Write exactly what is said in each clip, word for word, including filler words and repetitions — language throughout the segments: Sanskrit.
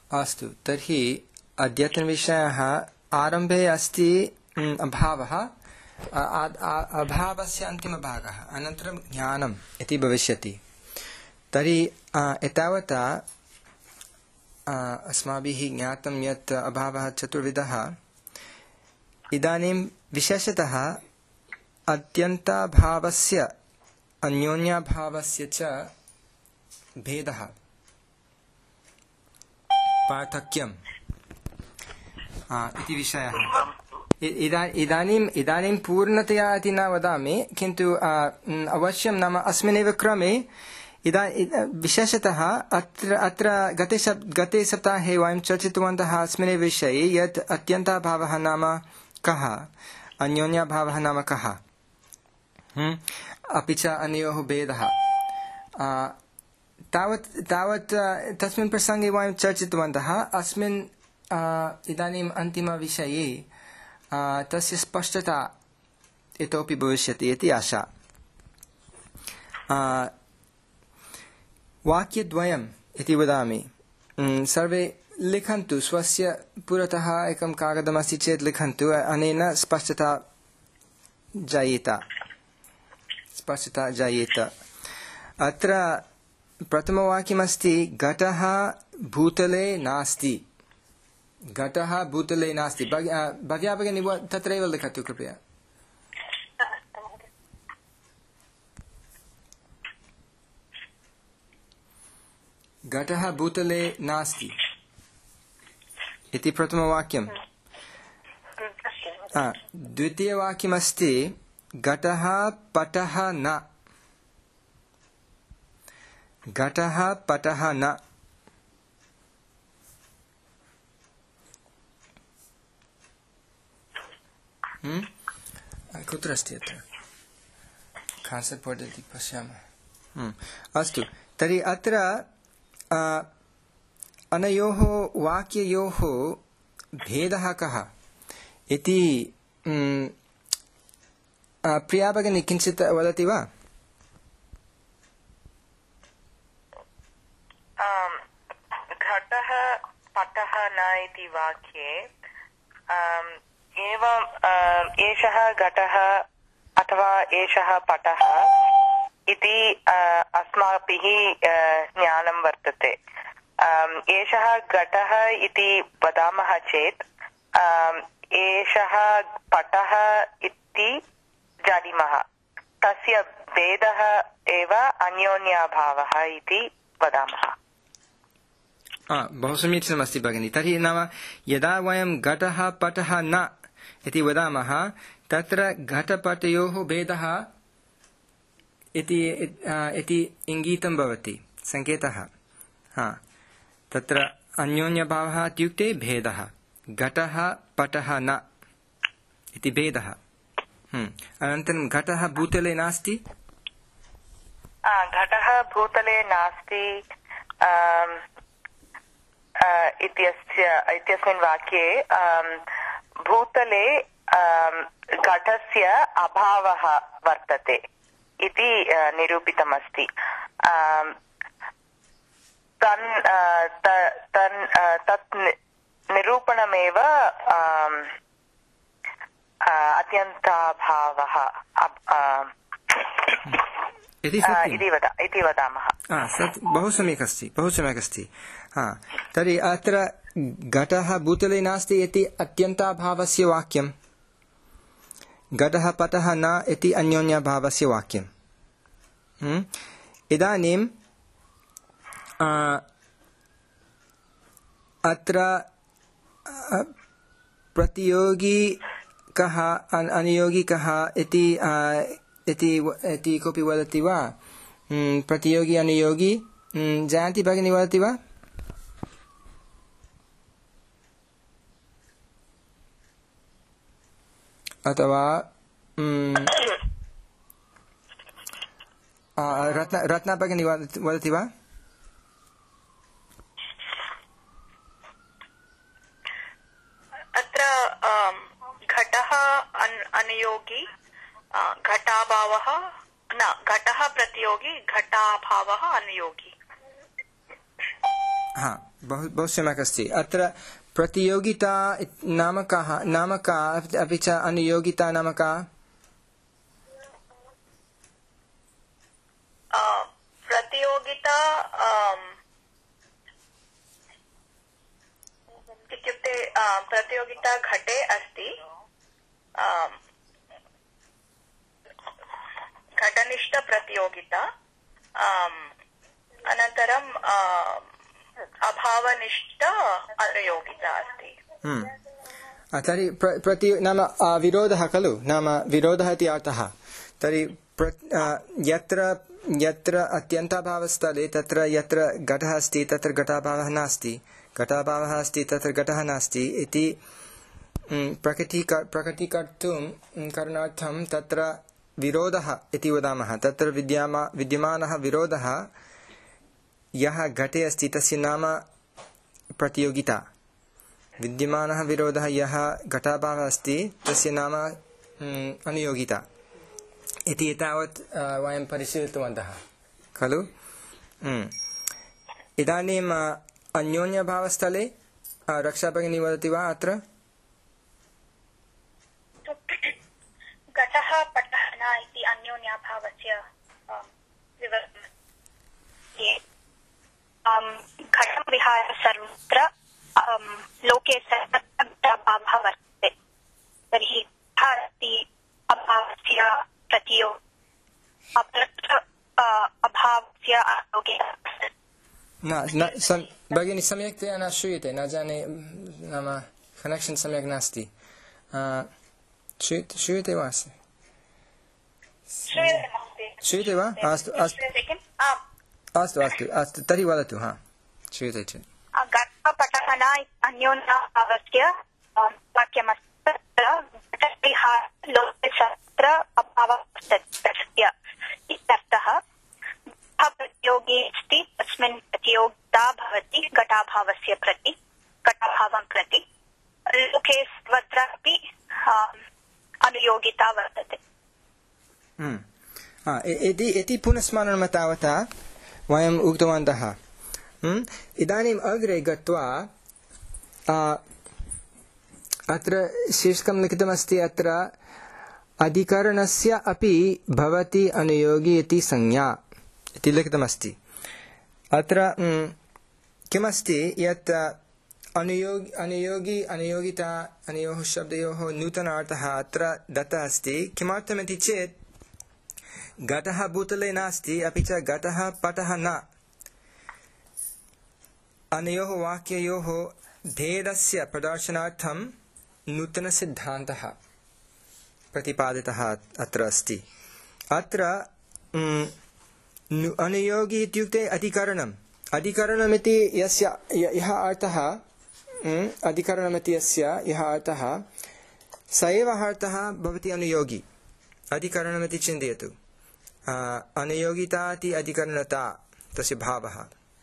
अस्तु तर्हि अद्यतनविषयः आरम्भे अस्ति अभावः अभावस्य अन्तिमभागः अनन्तरं ज्ञानम् इति भविष्यति। तर्हि एतावता अस्माभिः ज्ञातं यत् अभावः चतुर्विधः। इदानीं विशेषतः अत्यन्ताभावस्य अन्योन्याभावस्य च भेदः पार्थक्यम् इति विषयः। इदानीम् इदानीं पूर्णतया इति न वदामि, किन्तु अवश्यं नाम अस्मिन्नेव क्रमे इदा विशेषतः अत्र अत्र गते सप् गते सप्ताहे वयं चर्चितवन्तः अस्मिन् विषये यत् अत्यन्ताभावः नाम कः, अन्योन्याभावः नाम कः, अपि च अनयोः भेदः। तावत् तावत् तस्मिन् प्रसङ्गे वयं चर्चितवन्तः। अस्मिन् इदानीम् अन्तिमविषये तस्य स्पष्टता इतोपि भविष्यति इति आशा। वाक्यद्वयम् इति वदामि। सर्वे लिखन्तु, स्वस्य पुरतः एकं कागदमस्ति चेत् लिखन्तु, अनेन स्पष्टता जायेत स्पष्टता जायेत। अत्र प्रथमवाक्यमस्ति घटः भूतले नास्ति। घटः भूतले नास्ति। भव्या भगिनी तत्रैव लिखतु कृपया। घटः भूतले नास्ति इति प्रथमवाक्यम्। द्वितीयवाक्यमस्ति घटः पटः न। घटः पटः न। कुत्र अस्ति अत्र? कान्सेप्ट् बोर्ड् इति पश्यामः। अस्तु, तर्हि अत्र अनयोः वाक्ययोः भेदः कः इति प्रिया भगिनी किञ्चित् वदति वा? घटः पटः न इति वाक्ये एवं एषः घटः अथवा एषः पटः इति अस्माभिः ज्ञानं वर्तते। एषः घटः इति वदामः चेत् एषः पटः इति जानीमः। तस्य भेदः एव अन्योन्याभावः इति वदामः। बहु समीचीनमस्ति भगिनी। तर्हि नाम यदा वयं घटः पटः न इति वदामः तत्र घटपटयोः भेदः इति इङ्गितं भवति, सङ्केतः। हा, तत्र अन्योन्यभावः इत्युक्ते भेदः। घटः पटः न इति भेदः। अनन्तरं घटः भूतले नास्ति। घटः भूतले नास्ति इत्यस्मिन् वाक्ये भूतले घटस्य अभावः वर्तते इति निरूपितमस्ति। तत् निरूपणमेव अत्यन्ताभावः इति वदामः। बहु सम्यक् अस्ति, बहु सम्यक् अस्ति। तर्हि अत्र घटः भूतले नास्ति इति अत्यन्ताभावस्य वाक्यं, घटः पटः न इति अन्योन्याभावस्य वाक्यम्। इदानीं अत्र प्रतियोगी कः अनियोगी कः इति इति कोऽपि वदति वा? प्रतियोगी अनियोगी जयन्ती भगिनी वदति वा? अथवा रत्ना रत्ना भगिनी वदति वा? अत्र घटः अनियोगी, घटाभावः न, घटः प्रतियोगी, घटाभावः अनियोगी। हाँ, बहु बहु सम्यक् अस्ति। अत्र प्रतियोगिता नाम का नाम का अपि च अनुयोगिता नाम का? प्रतियोगिता इत्युक्ते प्रतियोगिता घटे अस्ति, घटनिष्ठ प्रतियोगिता, अनन्तरं अभावनिष्ठ अनुयोगिता अस्ति। तर्हि प्रति नाम विरोधः खलु, नाम विरोधः इति अर्थः। तर्हि यत्र यत्र अत्यन्ताभावस्थले तत्र यत्र घटः अस्ति तत्र घटाभावः नास्ति, घटाभावः अस्ति तत्र घटः नास्ति इति प्रकटीक प्रकटीकर्तुं करणार्थं तत्र विरोधः इति वदामः। तत्र विद्यामा विद्यमानः विरोधः यः घटे अस्ति तस्य नाम प्रतियोगिता। विद्यमानः विरोधः यः घटाभावः अस्ति तस्य नाम अनुयोगिता इति एतावत् वयं परिशीलितवन्तः खलु। इदानीम् अन्योन्यभावस्थले रक्षा भगिनी वदति वा? अत्र घटः पटः न इति अन्योन्याभावस्य घटं विहाय सर्वत्र लोके सर्वत्र अभावः वर्तते। तर्हि अस्ति अभावस्य प्रतियो अपरत्र अभावस्य आरोग्य न न भगिनी सम्यक्तया न श्रूयते, न जाने नाम कनेक्षन् सम्यक् नास्ति। श्रूयते वा? श्रूयते वा? अस्तु अस्तु अस्तु अस्तु अस्तु तर्हि वदतु। हा, श्रूयते चेत्। घटपटः न अन्योन्याभावस्य वाक्यमस्ति। लोकत्र अभावः इत्यर्थः। प्रतियोगी अस्ति, तस्मिन् प्रतियोगिता भवति घटाभावस्य प्रति घटाभावं प्रति। लोके सर्वत्रापि अनुयोगिता वर्तते। इति इति पुनः स्मरणं तावता वयम् उक्तवन्तः। इदानीम् अग्रे गत्वा अत्र शीर्षकं लिखितमस्ति, अत्र अधिकरणस्य अपि भवति अनुयोगी इति संज्ञा इति लिखितमस्ति। अत्र किमस्ति यत् अनुयोगी अनुयोगी अनुयोगिता अनयोः शब्दयोः नूतनार्थः अत्र दत्तः अस्ति। किमर्थमिति चेत् घटः भूतले नास्ति, अपि च घटः पटः न। अनयोः वाक्ययोः भेदस्य प्रदर्शनार्थं नूतनसिद्धान्तः प्रतिपादितः अत्र अस्ति। अत्र अनुयोगी इत्युक्ते अधिकरणम्। अधिकरणमिति यस्य यः अर्थः अधिकरणमिति यस्य यः अर्थः स एव अर्थः भवति अनुयोगी। अधिकरणमिति चिन्तयतु। अनुयोगिता इति अधिकरणता तस्य भावः।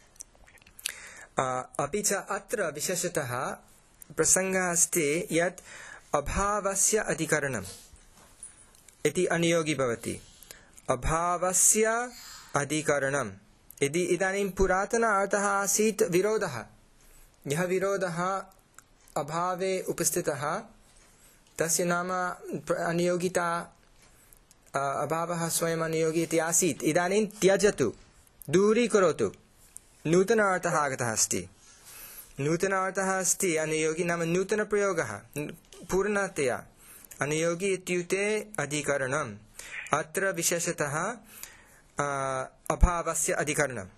अपि च अत्र विशेषतः प्रसङ्गः अस्ति यत् अभावस्य अधिकरणम् इति अनुयोगी भवति। अभावस्य अधिकरणम् इति इदानीं पुरातन अर्थः आसीत् विरोधः। यः विरोधः अभावे उपस्थितः तस्य नाम अनुयोगिता, अभावः स्वयम् अनुयोगी इति आसीत्। इदानीं त्यजतु, दूरीकरोतु। नूतन अर्थः आगतः अस्ति। नूतन अर्थः अस्ति अनुयोगी नाम नूतनप्रयोगः। पूर्णतया अनुयोगी इत्युक्ते अधिकरणम्। अत्र विशेषतः अभावस्य अधिकरणम्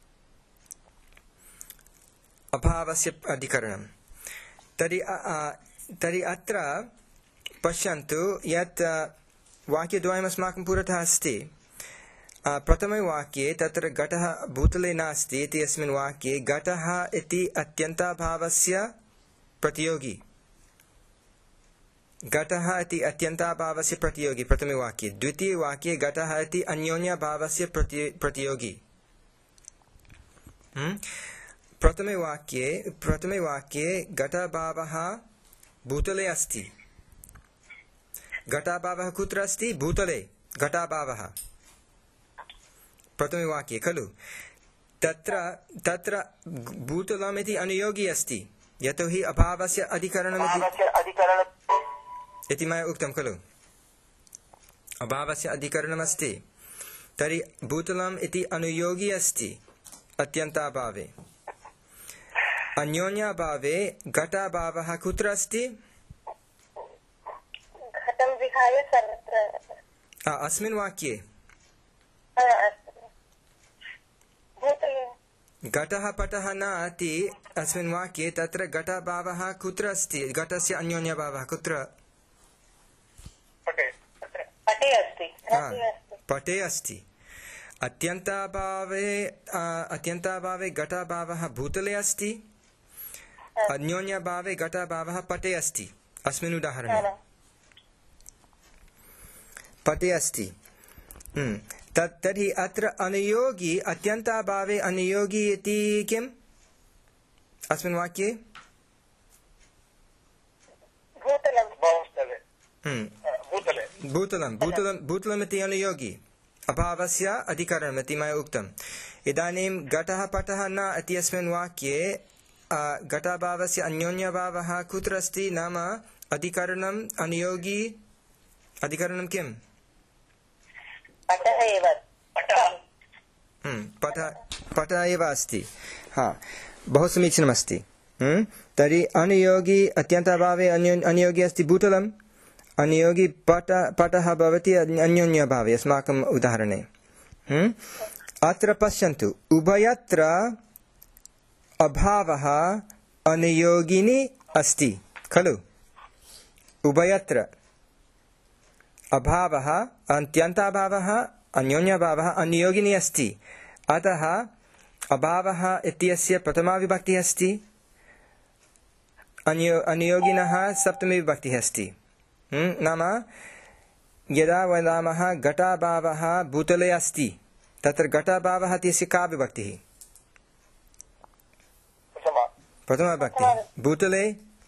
अभावस्य अधिकरणम् तर्हि तर्हि अत्र पश्यन्तु यत् वाक्यद्वयम् अस्माकं पुरतः अस्ति। प्रथमे वाक्ये तत्र घटः भूतले नास्ति इति अस्मिन् वाक्ये घटः इति अत्यन्ताभावस्य प्रतियोगी। घटः इति अत्यन्ताभावस्य प्रतियोगी प्रथमे वाक्ये। द्वितीये वाक्ये घटः इति अन्योन्यभावस्य प्रति प्रतियोगी। प्रथमे वाक्ये प्रथमे वाक्ये घटभावः भूतले अस्ति। घटाभावः कुत्र अस्ति? भूतले घटाभावः प्रथमे वाक्ये खलु। तत्र तत्र भूतलम् इति अनुयोगी अस्ति यतोहि अभावस्य अधिकरणमिति इति मया उक्तं खलु अभावस्य अधिकरणमस्ति तर्हि भूतलम् इति अनुयोगी अस्ति अत्यन्ताभावे अन्योन्याभावे घटाभावः कुत्र अस्ति घटं विहाय सर्वत्र अस्मिन् वाक्ये घटः पटः न इति अस्मिन् वाक्ये तत्र घटाभावः कुत्र अस्ति घटस्य अन्योन्यभावः कुत्र पटे अस्ति पटे अस्ति अत्यन्ताभावे अत्यन्ताभावे घटाभावः भूतले अस्ति अन्योन्यभावे घटाभावः पटे अस्ति अस्मिन् उदाहरणे पटे अस्ति तत् तर्हि अत्र अनुयोगी अत्यन्ताभावे अनुयोगी इति किम् अस्मिन् वाक्ये भूतलं भूतलं भूतलम् इति अनुयोगी अभावस्य अधिकरणम् इति मया उक्तम् इदानीं घटः पटः न इत्यस्मिन् वाक्ये घटाभावस्य अन्योन्यभावः कुत्र अस्ति नाम अधिकरणम् अनुयोगी अधिकरणं किम् पटः एव पटः एव अस्ति हा बहु समीचीनमस्ति तर्हि अनुयोगी अत्यन्ताभावे अनुयोगी अस्ति भूतलम् अनुयोगी पट पटः भवति अन्योन्यभावे अस्माकम् उदाहरणे अत्र पश्यन्तु उभयत्र अभावः अनुयोगिनी अस्ति खलु उभयत्र अभावः अत्यन्ताभावः अन्योन्यभावः अनुयोगिनी अस्ति अतः अभावः इत्यस्य प्रथमा विभक्तिः अस्ति अन्यो अनुयोगिनः सप्तमी विभक्तिः अस्ति नाम यदा वदामः घटाभावः भूतले अस्ति तत्र घटाभावः इत्यस्य का विभक्तिः प्रथमा विभक्तिः भूतले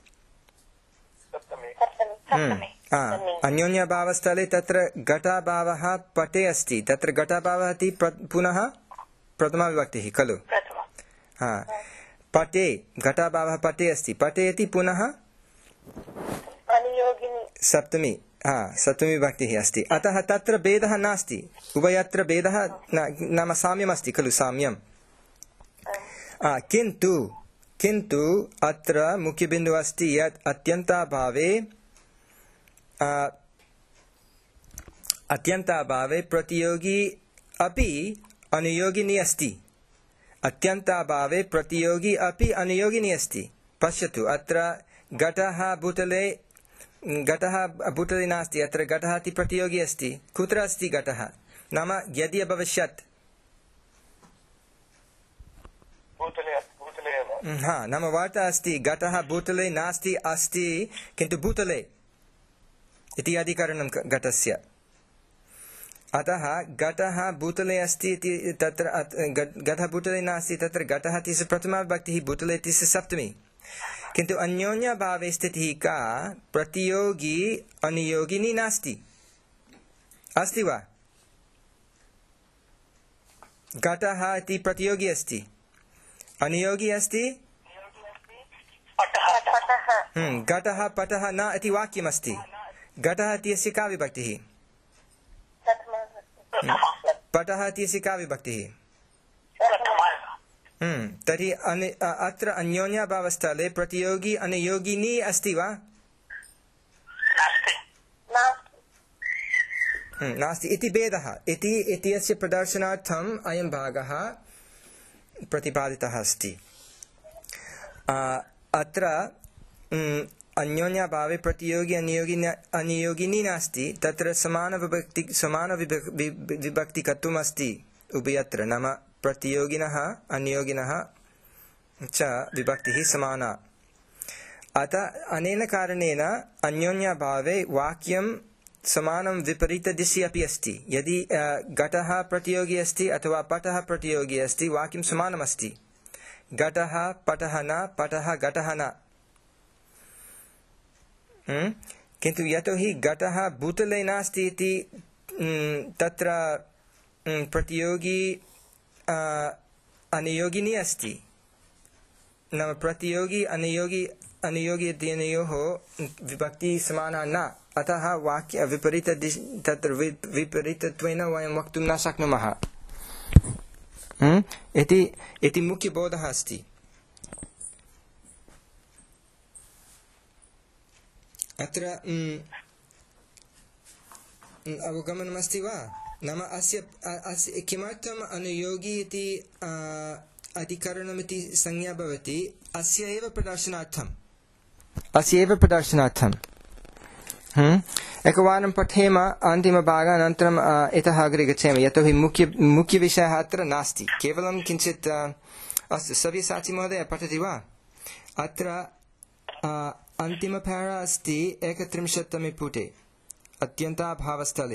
अन्योन्यभावस्थले तत्र घटाभावः पटे अस्ति तत्र घटाभावः इति पुनः प्रथमा विभक्तिः खलु पटे घटाभावः पटे अस्ति पटे इति पुनः सप्तमी हा सप्तमी विभक्तिः अस्ति अतः तत्र भेदः नास्ति उभयत्र भेदः नाम साम्यम् अस्ति खलु साम्यम् किन्तु किन्तु अत्र मुख्यबिन्दुः अस्ति यत् अत्यन्ताभावे अत्यन्ताभावे प्रतियोगी अपि अनुयोगिनी अस्ति अत्यन्ताभावे प्रतियोगी अपि अनुयोगिनी अस्ति पश्यतु अत्र घटः भूतले घटः भूतले नास्ति अत्र घटः इति प्रतियोगी अस्ति कुत्र अस्ति घटः नाम यदि अभविष्यत् हा नाम वार्ता अस्ति घटः भूतले नास्ति अस्ति किन्तु भूतले इति अधिकरणं घटस्य अतः घटः भूतले अस्ति इति तत्र घटः भूतले नास्ति तत्र घटः इत्यस्य प्रथमा विभक्तिः भूतले इत्यस्य सप्तमी किन्तु अन्योन्यभावे स्थितिः का प्रतियोगी अनुयोगिनी नास्ति अस्ति वा घटः इति प्रतियोगी अस्ति अनुयोगी अस्ति घटः पटः न इति वाक्यमस्ति घटः इत्यस्य का विभक्तिः पटः इत्यस्य का विभक्तिः तर्हि अत्र अन्योन्यभावस्थले प्रतियोगी अनुयोगिनी अस्ति वा नास्ति इति भेदः इति इत्यस्य प्रदर्शनार्थम् अयं भागः प्रतिपादितः अस्ति अत्र अन्योन्यभावे प्रतियोगी अनुयोगिनी अनुयोगिनी नास्ति तत्र समानविभक्ति समानविभक्तिकत्वम् अस्ति उभयत्र नाम प्रतियोगिनः अनुयोगिनः च विभक्तिः समाना अतः अनेन कारणेन अन्योन्यभावे वाक्यं समानं विपरीतदिशि अपि अस्ति यदि घटः प्रतियोगी अस्ति अथवा पटः प्रतियोगी अस्ति वाक्यं समानमस्ति घटः पटः न पटः घटः न किन्तु यतोहि घटः भूतले नास्ति इति तत्र प्रतियोगी अनियोगिनी अस्ति नाम प्रतियोगी अनियोगी अनियोगी इत्यनयोः विभक्ति समाना न अतः वाक्य विपरीत तत्र विपरीतत्वेन वयं वक्तुं न शक्नुमः इति इति मुख्यबोधः अस्ति अत्र अवगमनमस्ति वा नाम अस्य अस्य किमर्थम् अनुयोगी इति अधिकरणमिति संज्ञा भवति अस्य एव प्रदर्शनार्थम् अस्य एव प्रदर्शनार्थम् एकवारं पठेम अन्तिमभागानन्तरम् इतः अग्रे गच्छेम यतोहि मुख्य मुख्यविषयः अत्र नास्ति केवलं किञ्चित् अस्तु सव्यसाची महोदय पठति वा अत्र अन्तिमपेरा अस्ति एकत्रिंशत्तमे पुटे अत्यन्ताभावस्थले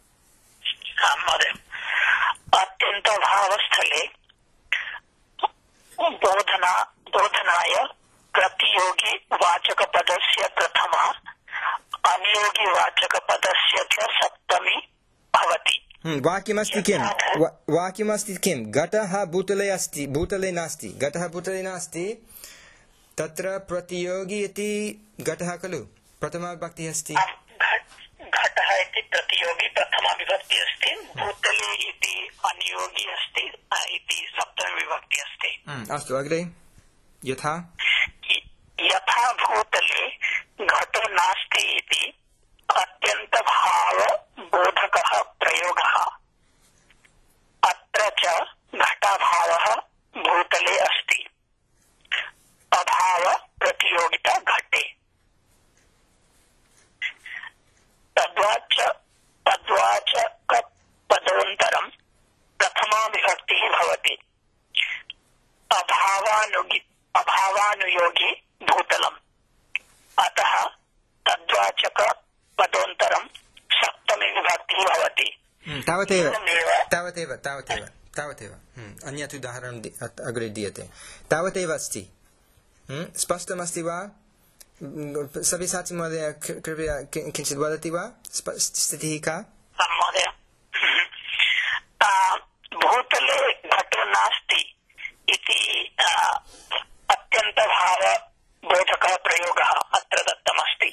अत्यन्ताभावस्थले बोधना बोधनाय प्रतियोगी वाचकपदस्य प्रथमा अनियोगी वाचकपदस्य च सप्तमी भवति वाक्यमस्ति किं वाक्यमस्ति किं घटः भूतले अस्ति भूतले नास्ति घटः भूतले नास्ति तत्र प्रतियोगी इति घटः खलु प्रथमा विभक्तिः अस्ति घटः इति प्रतियोगी प्रथमा विभक्ति अस्ति भूतले इति अनियोगी अस्ति इति सप्तमी विभक्ति अस्ति अस्तु अग्रे यथा यथा भूतले घटो नास्ति इति अत्यन्तभाव बोधकः प्रयोगः अत्र च घटाभावः भूतले अस्ति अभाव प्रतियोगिता घटे तद्वाच तद्वाचक पदोन्तरं प्रथमा विभक्तिः भवति अभावानुगी अभावानुयोगी भूतलम् अतः तद्वाचक पदोन्तरं सप्तमी विभक्तिः भवति तावदेव तावदेव तावदेव तावदेव अन्यत् उदाहरणम् अग्रे दीयते तावदेव अस्ति स्पष्टमस्ति वा सव्यसाची महोदय कृपया किञ्चित् वदति वा स्थितिः का महोदय भूतले घटो नास्ति इति अत्यन्तभाव बोधकः प्रयोगः अत्र दत्तमस्ति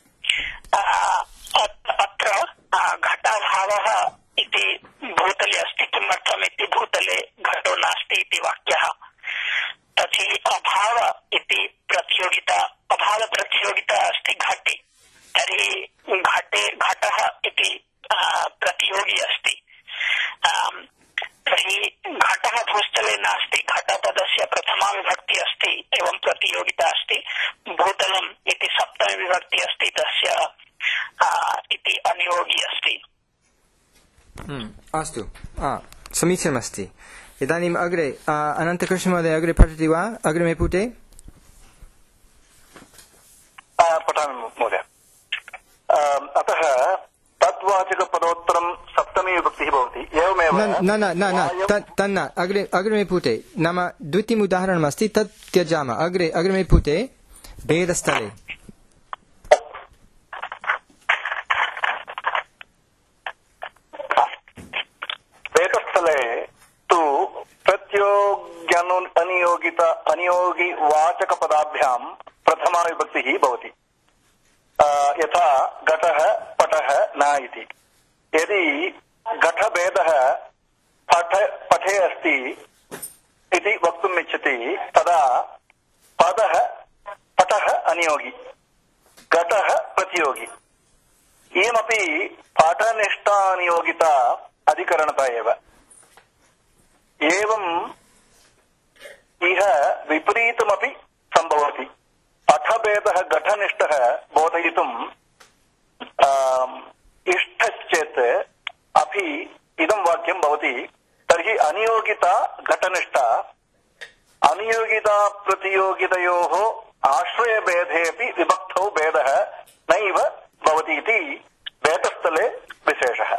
अत्र घटाभावः इति भूतले अस्ति किमर्थम् इति भूतले घटो नास्ति इति वाक्यः तर्हि अभाव इति प्रतियोगिता अभाव प्रतियोगिता अस्ति घटे तर्हि घटे घटः इति प्रतियोगी अस्ति तर्हि घटः भूस्थले नास्ति घटपदस्य प्रथमा विभक्ति अस्ति एवं प्रतियोगिता अस्ति भूतलम् इति सप्तमी विभक्ति अस्ति तस्य इति अनियोगी अस्ति अस्तु समीचीनमस्ति इदानीम् अग्रे अनन्तकृष्ण महोदय अग्रे पठति वा अग्रिमे पुटे पठामि महोदय अतः तद्वाचकपदोत्तरं सप्तमी विभक्तिः भवति एवमेव न न न न तन्न अग्रे अग्रिमे पुटे नाम द्वितीयम् उदाहरणमस्ति तत् त्यजामः अग्रे अग्रिमे पुटे भेदस्थले भेदस्थले तु प्रत्योग्यनु अनियोगिता अनियोगी वाचकपदाभ्यां प्रथमा विभक्तिः भवति यथा घटः पटः न इति यदि घटभेदः पठ पठे अस्ति इति वक्तुम् इच्छति तदा पदः पटः अनियोगी घटः प्रतियोगी इयमपि पाठनिष्ठा अनियोगिता अधिकरणता एव एवम् इह विपरीतमपि सम्भवति पठभेदः घटनिष्ठः बोधयितुम् इष्टश्चेत् अपि इदं वाक्यं भवति तर्हि अनियोगिता घटनिष्ठा अनियोगिता प्रतियोगितयोः आश्रयभेदे अपि विभक्तौ भेदः नैव भवति इति भेदस्थले विशेषः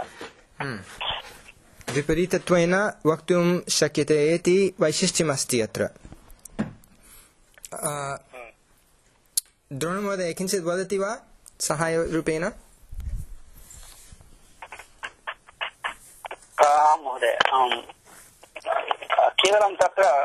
विपरीतत्वेन वक्तुं शक्यते इति वैशिष्ट्यमस्ति अत्र द्रोणमहोदय किञ्चित् वदति वा सहायरूपेण महोदय केवलं तत्र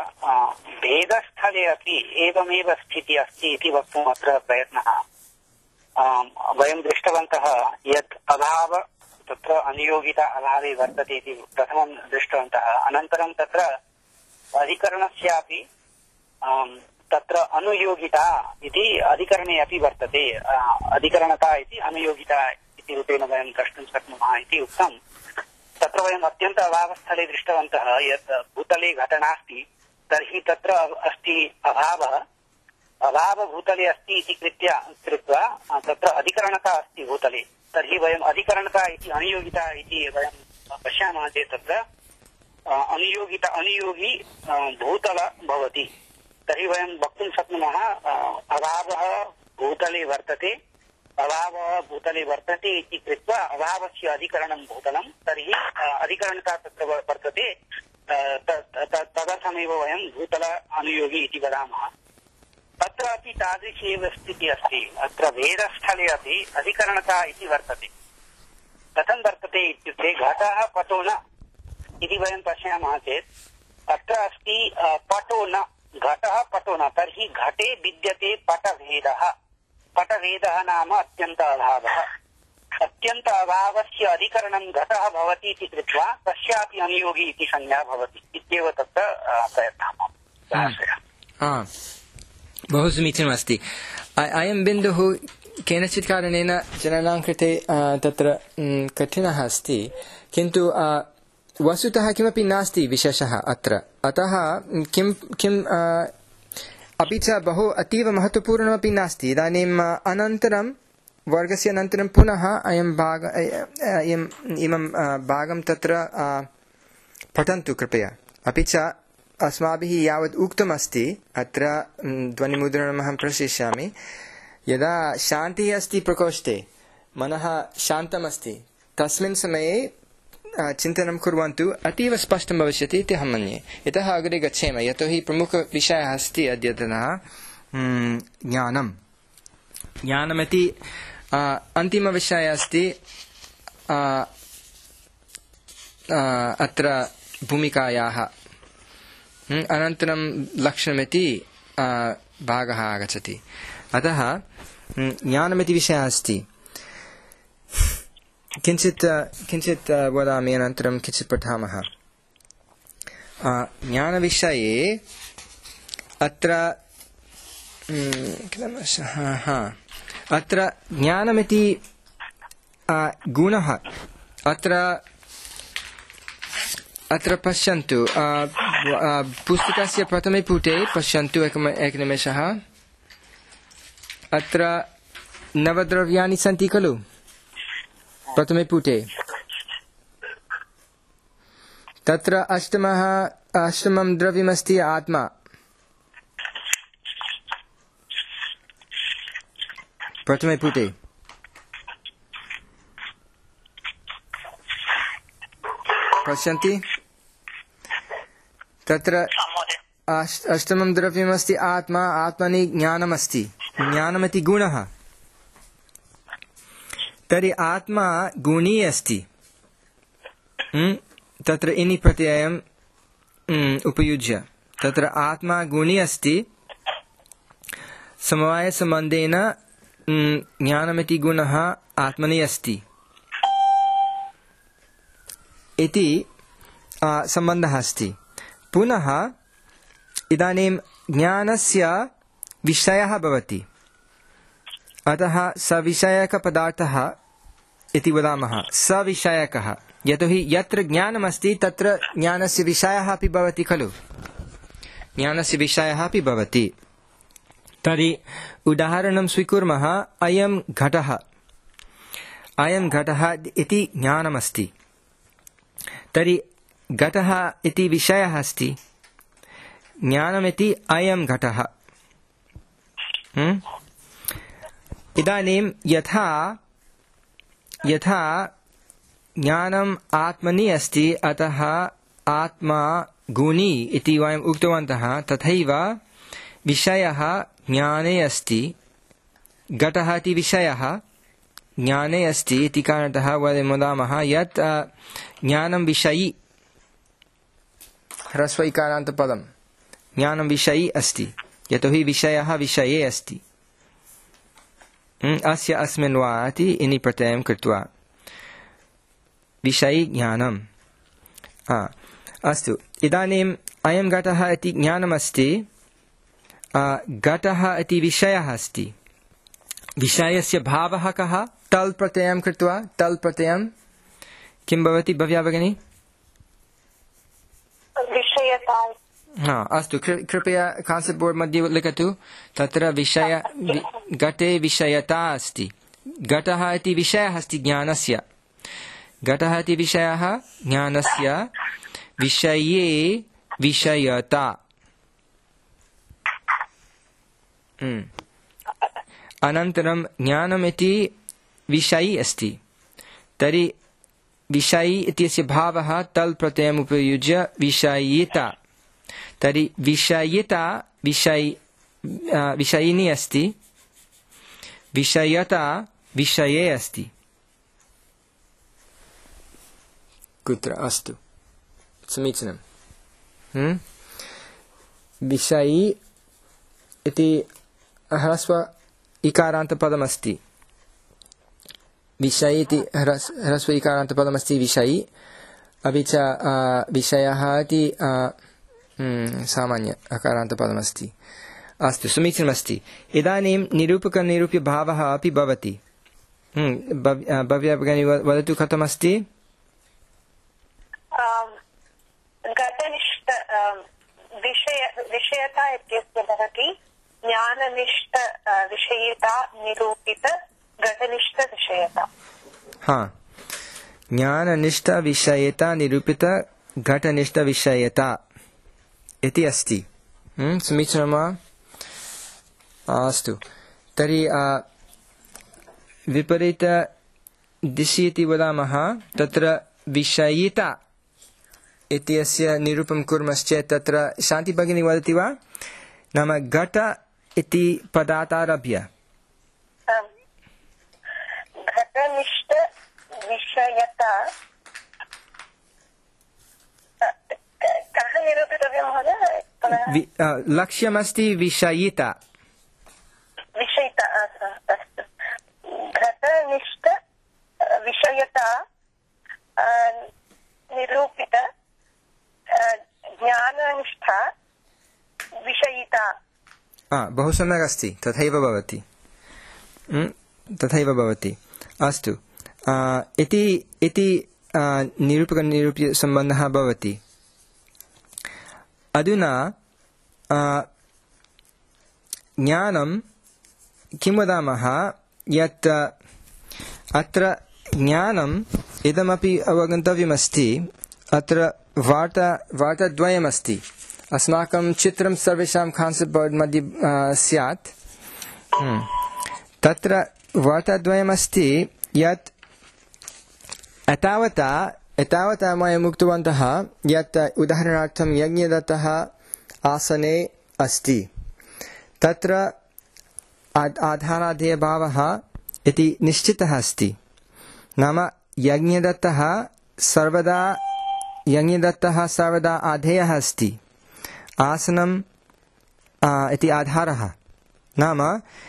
वेदस्थले अपि एवमेव स्थितिः अस्ति इति वक्तुम् अत्र प्रयत्नः। वयं दृष्टवन्तः यत् अभाव तत्र अनियोगिता अभावे वर्तते इति प्रथमं दृष्टवन्तः। अनन्तरं तत्र अधिकरणस्यापि तत्र अनुयोगिता इति अधिकरणे अपि वर्तते। अधिकरणता इति अनुयोगिता इति रूपेण वयं द्रष्टुं शक्नुमः इति उक्तं। तत्र वयम् अत्यन्त अभावस्थले दृष्टवन्तः यत् भूतले घटनास्ति तर्हि तत्र अस्ति अभावः। अभाव भूतले अस्ति इति कृत्या कृत्वा तत्र अधिकरणता अस्ति भूतले। तर्हि वयम् अधिकरणता इति अनुयोगिता इति वयं पश्यामः चेत् तत्र अनुयोगिता अनुयोगी भूतल भवति। तर्हि वयं वक्तुं शक्नुमः अभावः भूतले वर्तते, अभावः भूतले वर्तते इति कृत्वा अभावस्य अधिकरणं भूतलं। तर्हि अधिकरणता तत्र वर्तते, तदर्थमेव वयं भूतल अनुयोगी इति वदामः। अत्र अपि तादृशी एव स्थितिः अस्ति। अत्र वेदस्थले अपि अधिकरणता इति वर्तते। कथं वर्तते इत्युक्ते घटः पटो न इति वयं पश्यामः चेत् अत्र अस्ति पटो न, घटः पटो न। तर्हि घटे विद्यते पटभेदः। पटभेदः नाम अत्यन्त अभावः। अत्यन्त अभावस्य अधिकरणं घटः भवति इति कृत्वा तस्यापि अनुयोगी इति संज्ञा भवति इत्येव तत्र प्रयत्नः। बहु समीचीनमस्ति। अयं बिन्दुः केनचित् कारणेन जनानां कृते तत्र कठिनः अस्ति, किन्तु वस्तुतः किमपि नास्ति विशेषः अत्र। अतः किं किम् अपि च बहु अतीव महत्त्वपूर्णमपि नास्ति। इदानीम् अनन्तरं वर्गस्य अनन्तरं पुनः अयं भाग इयम् इमं भागं तत्र पठन्तु कृपया। अपि च अस्माभिः यावत् उक्तमस्ति अत्र ध्वनिमुद्रणमहं प्रेषयिष्यामि। यदा शान्तिः अस्ति प्रकोष्ठे, मनः शान्तमस्ति, तस्मिन् समये चिन्तनं कुर्वन्तु, अतीव स्पष्टं भविष्यति इति अहं मन्ये। यतः अग्रे गच्छेम, यतोहि प्रमुखविषयः अस्ति अद्यतनः ज्ञानं। ज्ञानमिति अन्तिमविषयः अस्ति अत्र भूमिकायाः। अनन्तरं लक्षणमिति भागः आगच्छति। अतः ज्ञानमिति विषयः अस्ति। किञ्चित् किञ्चित् वदामि, अनन्तरं किञ्चित् पठामः। ज्ञानविषये अत्र अत्र ज्ञानमिति गुणः अत्र अत्र पश्यन्तु, पुस्तकस्य प्रथमे पुटे पश्यन्तु, एकम् एकनिमेषः। अत्र नवद्रव्याणि सन्ति खलु प्रथमे पुटे। तत्र अष्टमः अष्टमं द्रव्यमस्ति आत्मा। प्रथमे पुटे पश्यन्ति, तत्र अष्टमं द्रव्यमस्ति आत्मा। आत्मनि ज्ञानमस्ति, ज्ञानमिति गुणः। तर्हि आत्मा गुणी अस्ति। तत्र इनि प्रत्ययम् उपयुज्य तत्र आत्मा गुणी अस्ति। समवायसम्बन्धेन ज्ञानमिति गुणः आत्मनि अस्ति इति सम्बन्धः अस्ति। पुनः इदानीं ज्ञानस्य विषयः भवति, अतः सविषयकपदार्थः इति वदामः। सविषयकः, यतोहि यत्र ज्ञानमस्ति तत्र ज्ञानस्य विषयः अपि भवति खलु, ज्ञानस्य विषयः अपि भवति। तर्हि उदाहरणं स्वीकुर्मः। अयं घटः, अयं घटः इति ज्ञानमस्ति। तर्हि घटः इति विषयः अस्ति, ज्ञानमिति अयं घटः। इदानीं यथा यथा ज्ञानम् आत्मनि अस्ति, अतः आत्मा गुणी इति वयम् उक्तवन्तः, तथैव विषयः ज्ञाने अस्ति। घटः इति विषयः ज्ञाने अस्ति इति कारणतः वयं वदामः यत् ज्ञानं विषयी ह्रस्व इकारान्तपदं ज्ञानं विषयी अस्ति यतोहि विषयः विषये अस्ति अस्य अस्मिन् वा इति इनि प्रत्ययं कृत्वा विषयी ज्ञानम् अस्तु इदानीम् अयं घटः इति ज्ञानमस्ति घटः इति विषयः अस्ति विषयस्य भावः कः तल् प्रत्ययं कृत्वा तल् प्रत्ययं किं भवति भव्या भगिनी विषयता हा अस्तु कृपया कान्सेप्ट् बोर्ड् मध्ये लिखतु तत्र विषय घटे विषयता अस्ति घटः इति विषयः अस्ति ज्ञानस्य घटः इति विषयः ज्ञानस्य विषये विषयता अनन्तरं ज्ञानम् इति विषयी अस्ति तर्हि विषयी इत्यस्य भावः तल् प्रत्ययम् उपयुज्य विषयिता तर्हि विषयिता विषय विषयिनी अस्ति विषयता विषये अस्ति कुत्र अस्तु समीचीनं विषयी इति ह्रस्व इकारान्तपदमस्ति विषयी इति ह्रस्व इकारान्तपदमस्ति विषयी अपि च विषयः इति सामान्य अकारान्तपदमस्ति अस्तु समीचीनमस्ति इदानीं निरूपकनिरूप्यभावः अपि भवति भव्या भगिनी वदतु कथमस्ति घटनिष्ठ विषय विषयता इत्यस्य भवति ज्ञाननिष्ठ विषयिता निरूपित घटनिष्ठ विषयता हा ज्ञाननिष्ठ विषयिता निरूपित घटनिष्ठ विषयिता इति अस्ति समीचीनं वा अस्तु तर्हि विपरीत दिशि इति वदामः तत्र विषयिता इत्यस्य निरूपणं कुर्मश्चेत् तत्र शान्ति भगिनी वदति वा नाम घट इति पदात् आरभ्य घटनिष्ठ विषयता कः निरूपितव्यं महोदय लक्ष्यमस्ति विषयिता विषयिता अस्तु घटनिष्ठ विषयता निरूपित ज्ञाननिष्ठा विषयिता बहु सम्यक् अस्ति तथैव भवति तथैव भवति अस्तु इति इति निरूपकनिरूप्यसम्बन्धः भवति अधुना ज्ञानं किं वदामः यत् अत्र ज्ञानम् इदमपि अवगन्तव्यमस्ति अत्र वार्ता वार्ताद्वयमस्ति अस्माकं चित्रं सर्वेषां कान्सेप्ट् बोर्ड् मध्ये स्यात् तत्र वार्ताद्वयमस्ति यत् एतावता एतावता वयम् उक्तवन्तः यत् उदाहरणार्थं यज्ञदत्तः आसने अस्ति तत्र आधाराधेयभावः इति निश्चितः अस्ति नाम यज्ञदत्तः सर्वदा यज्ञदत्तः सर्वदा आधेयः अस्ति आसनम् इति आधारः नाम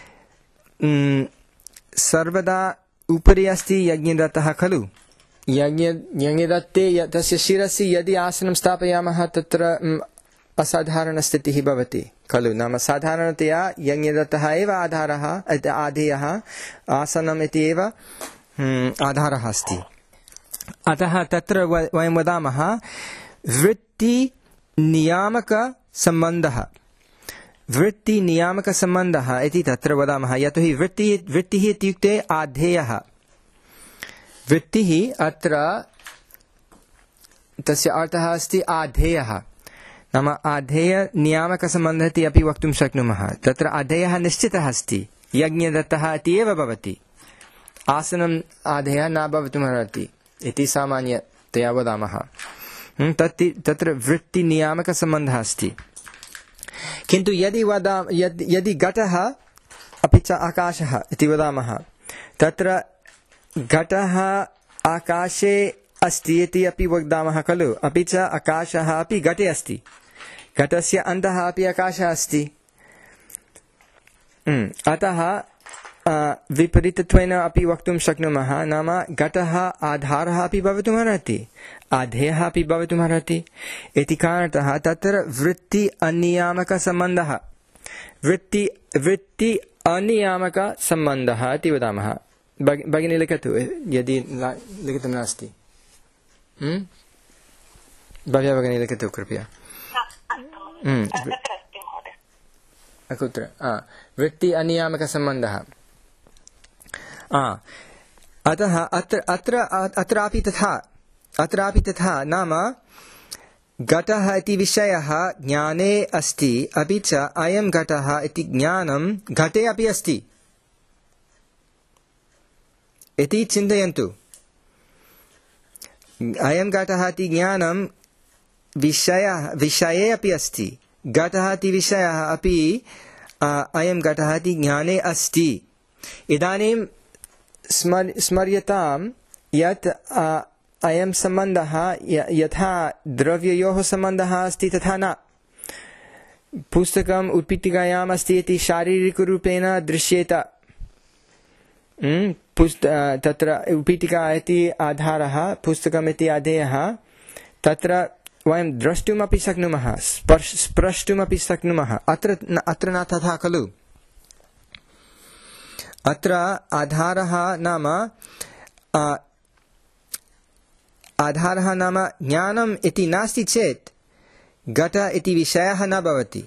सर्वदा उपरि अस्ति यज्ञदत्तः खलु यज्ञ यज्ञदत्ते तस्य शिरसि यदि आसनं स्थापयामः तत्र असाधारणस्थितिः भवति खलु नाम साधारणतया यज्ञदत्तः एव आधारः आधेयः आसनम् इति एव आधारः अस्ति अतः तत्र वयं वदामः वृत्तिनियामकसम्बन्धः वृत्तिनियामकसम्बन्धः इति तत्र वदामः यतोहि वृत्तिः वृत्तिः इत्युक्ते आधेयः वृत्तिः अत्र तस्य अर्थः अस्ति आधेयः नाम आधेयनियामकसम्बन्धः इति अपि वक्तुं शक्नुमः तत्र आधेयः निश्चितः अस्ति यज्ञदत्तः इति एव भवति आसनम् आधेयः न भवितुमर्हति इति सामान्यतया वदामः तत् तत्र वृत्तिनियामकसम्बन्धः अस्ति किन्तु यदि वदा यदि घटः अपि च आकाशः इति वदामः तत्र घटः आकाशे अस्ति इति अपि वदामः खलु अपि च आकाशः अपि घटे अस्ति घटस्य अन्तः अपि आकाशः अस्ति। अतः विपरीतत्वेन अपि वक्तुं शक्नुमः, नाम घटः आधारः अपि भवितुमर्हति, आधेयः अपि भवितुमर्हति। इति कारणतः तत्र वृत्ति अनियामकसम्बन्धः वृत्ति वृत्ति अनियामकसम्बन्धः इति वदामः। भगिनी लिखतु यदि लिखितं नास्ति। भव्या भगिनी लिखतु कृपया। कुत्र? वृत्ति अनियामकसम्बन्धः। अतः अत्र अत्र अत्रापि तथा अत्रापि तथा नाम घटः इति विषयः ज्ञाने अस्ति, अपि च अयं घटः इति ज्ञानं घटे अपि अस्ति इति चिन्तयन्तु। अयं घटः इति ज्ञानं विषयः विषये अपि अस्ति, घटः इति विषयः अपि अयं घटः इति ज्ञाने अस्ति। इदानीं स्मर् स्मर्यतां यत् अयं सम्बन्धः यथा द्रव्ययोः सम्बन्धः अस्ति तथा न। पुस्तकम् उत्पीठिकायाम् अस्ति इति शारीरिकरूपेण दृश्येत। तत्र उत्पीठिका इति आधारः, पुस्तकम् इति आधेयः। तत्र वयं द्रष्टुमपि शक्नुमः, स्पर्श स्प्रष्टुमपि शक्नुमः। अत्र अत्र न तथा खलु। अत्र आधारः नाम आधारः नाम ज्ञानम् इति नास्ति चेत् घट इति विषयः न भवति,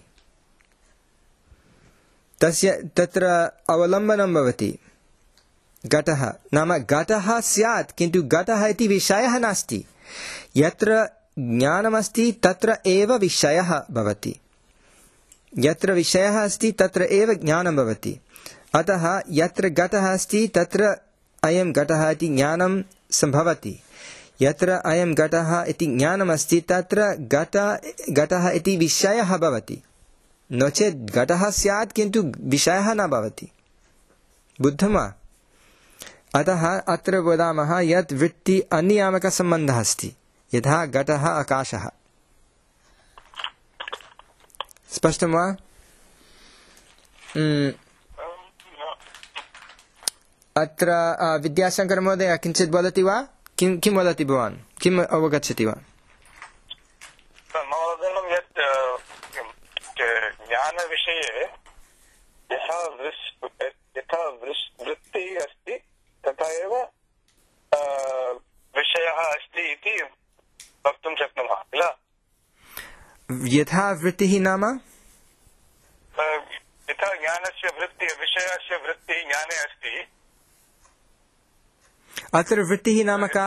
तस्य तत्र अवलम्बनं भवति। घटः नाम घटः स्यात्, किन्तु घटः इति विषयः नास्ति। यत्र ज्ञानमस्ति तत्र एव विषयः भवति, यत्र विषयः अस्ति तत्र एव ज्ञानं भवति। अतः यत्र घटः अस्ति तत्र अयं घटः इति ज्ञानं सम्भवति, यत्र अयं घटः इति ज्ञानमस्ति तत्र घट घटः इति विषयः भवति। नो चेत् घटः स्यात् किन्तु विषयः न भवति। बुद्धं वा? अतः अत्र वदामः यत् वृत्ति अनियामकसम्बन्धः अस्ति, यथा घटः आकाशः। स्पष्टं वा? अत्र विद्याशंकर महोदय किञ्चित् वदति वा? किं किं वदति भवान्? किम् अवगच्छति वा? महोदयं यत् ज्ञानविषये यथा यथा वृत्तिः अस्ति तथा एव विषयः अस्ति इति वक्तुं शक्नुमः किल? यथा वृत्तिः नाम यथा ज्ञानस्य वृत्तिः विषयस्य वृत्तिः ज्ञाने अस्ति, अत्र वृत्तिः नाम का?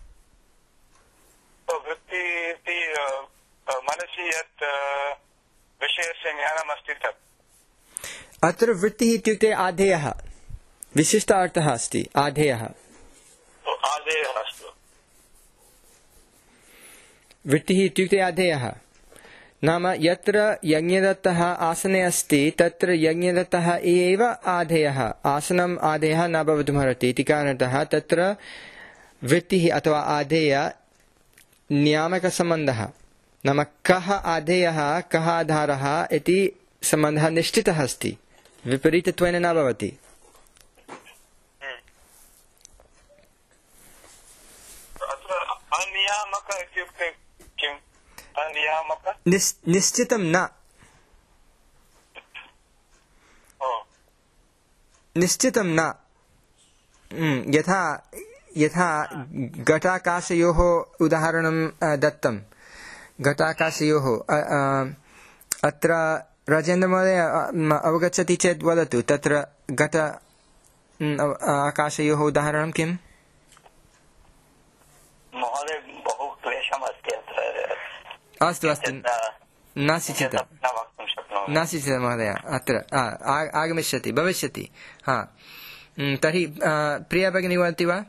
वृत्तिः इति मनसि यत् विषयस्य ज्ञानम् अस्ति तत्। अत्र वृत्तिः इत्युक्ते आधेयः, विशिष्ट अर्थः अस्ति आधेयः। आधेयः अस्तु। वृत्तिः इत्युक्ते आधेयः नाम यत्र यज्ञदत्तः आसने अस्ति तत्र यज्ञदत्तः एव आधेयः, आसनम् आधेयः न भवितुमर्हति। इति कारणतः तत्र वृत्तिः अथवा आधेय नियामकसम्बन्धः नाम कः आधेयः कः आधारः इति सम्बन्धः निश्चितः अस्ति, विपरीतत्वेन न भवति। अनियामक इत्युक्ते किम्? अनियामक निश्चितं न, निश्चितं न। यथा यथा घटाकाशयोः उदाहरणं दत्तं, घटाकाशयोः अत्र राजेन्द्रमहोदय अवगच्छति चेत् वदतु, तत्र घट आकाशयोः उदाहरणं किम्? महोदय बहु क्लेशमस्ति अत्र। अस्तु अस्तु, नास्ति चिन्ता, नास्ति चिन्ता महोदय, अत्र आगमिष्यति भविष्यति। हा, तर्हि प्रिया भगिनी वदति वा?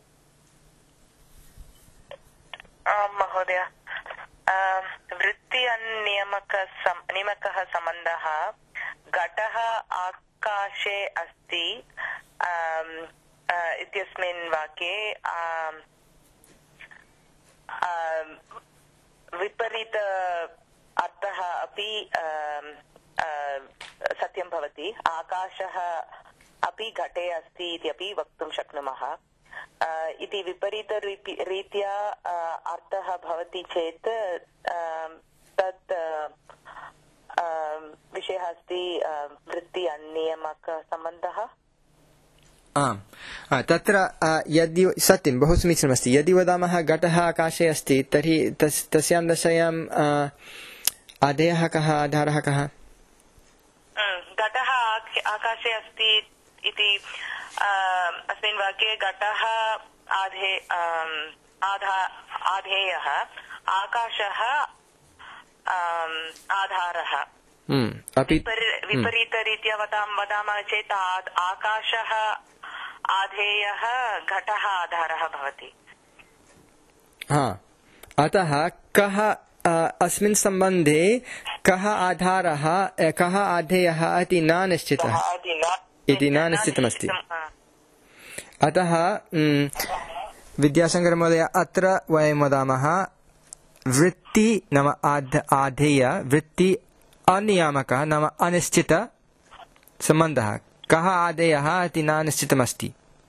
महोदय, वृत्ति अनियमक नियमकः सम्बन्धः घटः आकाशे अस्ति इत्यस्मिन् वाक्ये विपरीत अर्थः अपि सत्यं भवति आकाशः अपि घटे अस्ति इति अपि वक्तुं शक्नुमः इति विपरीतरीत्या अर्थः भवति चेत् तत् विषयः अस्ति वृत्ति अनियमकसम्बन्धः आम् तत्र यदि सत्यं बहु समीचीनमस्ति यदि वदामः घटः आकाशे अस्ति तर्हि तस् तस्यां दशायां आधेयः कः आधारः कः घटः आकाशे अस्ति इति अस्मिन् वाक्ये घटः आधे आधेयः आकाशः आधारः विपरीतरीत्या वदामः चेत् आकाशः आधेयः घटः आधारः भवति अतः कः अस्मिन् सम्बन्धे कः आधारः कः आधेयः इति न निश्चितः इति न निश्चितमस्ति अतः विद्याशंकर महोदय अत्र वयं वदामः वृत्ति नाम आधेय वृत्ति अनियामकः नाम अनिश्चित सम्बन्धः कः आधेयः इति न निश्चितमस्ति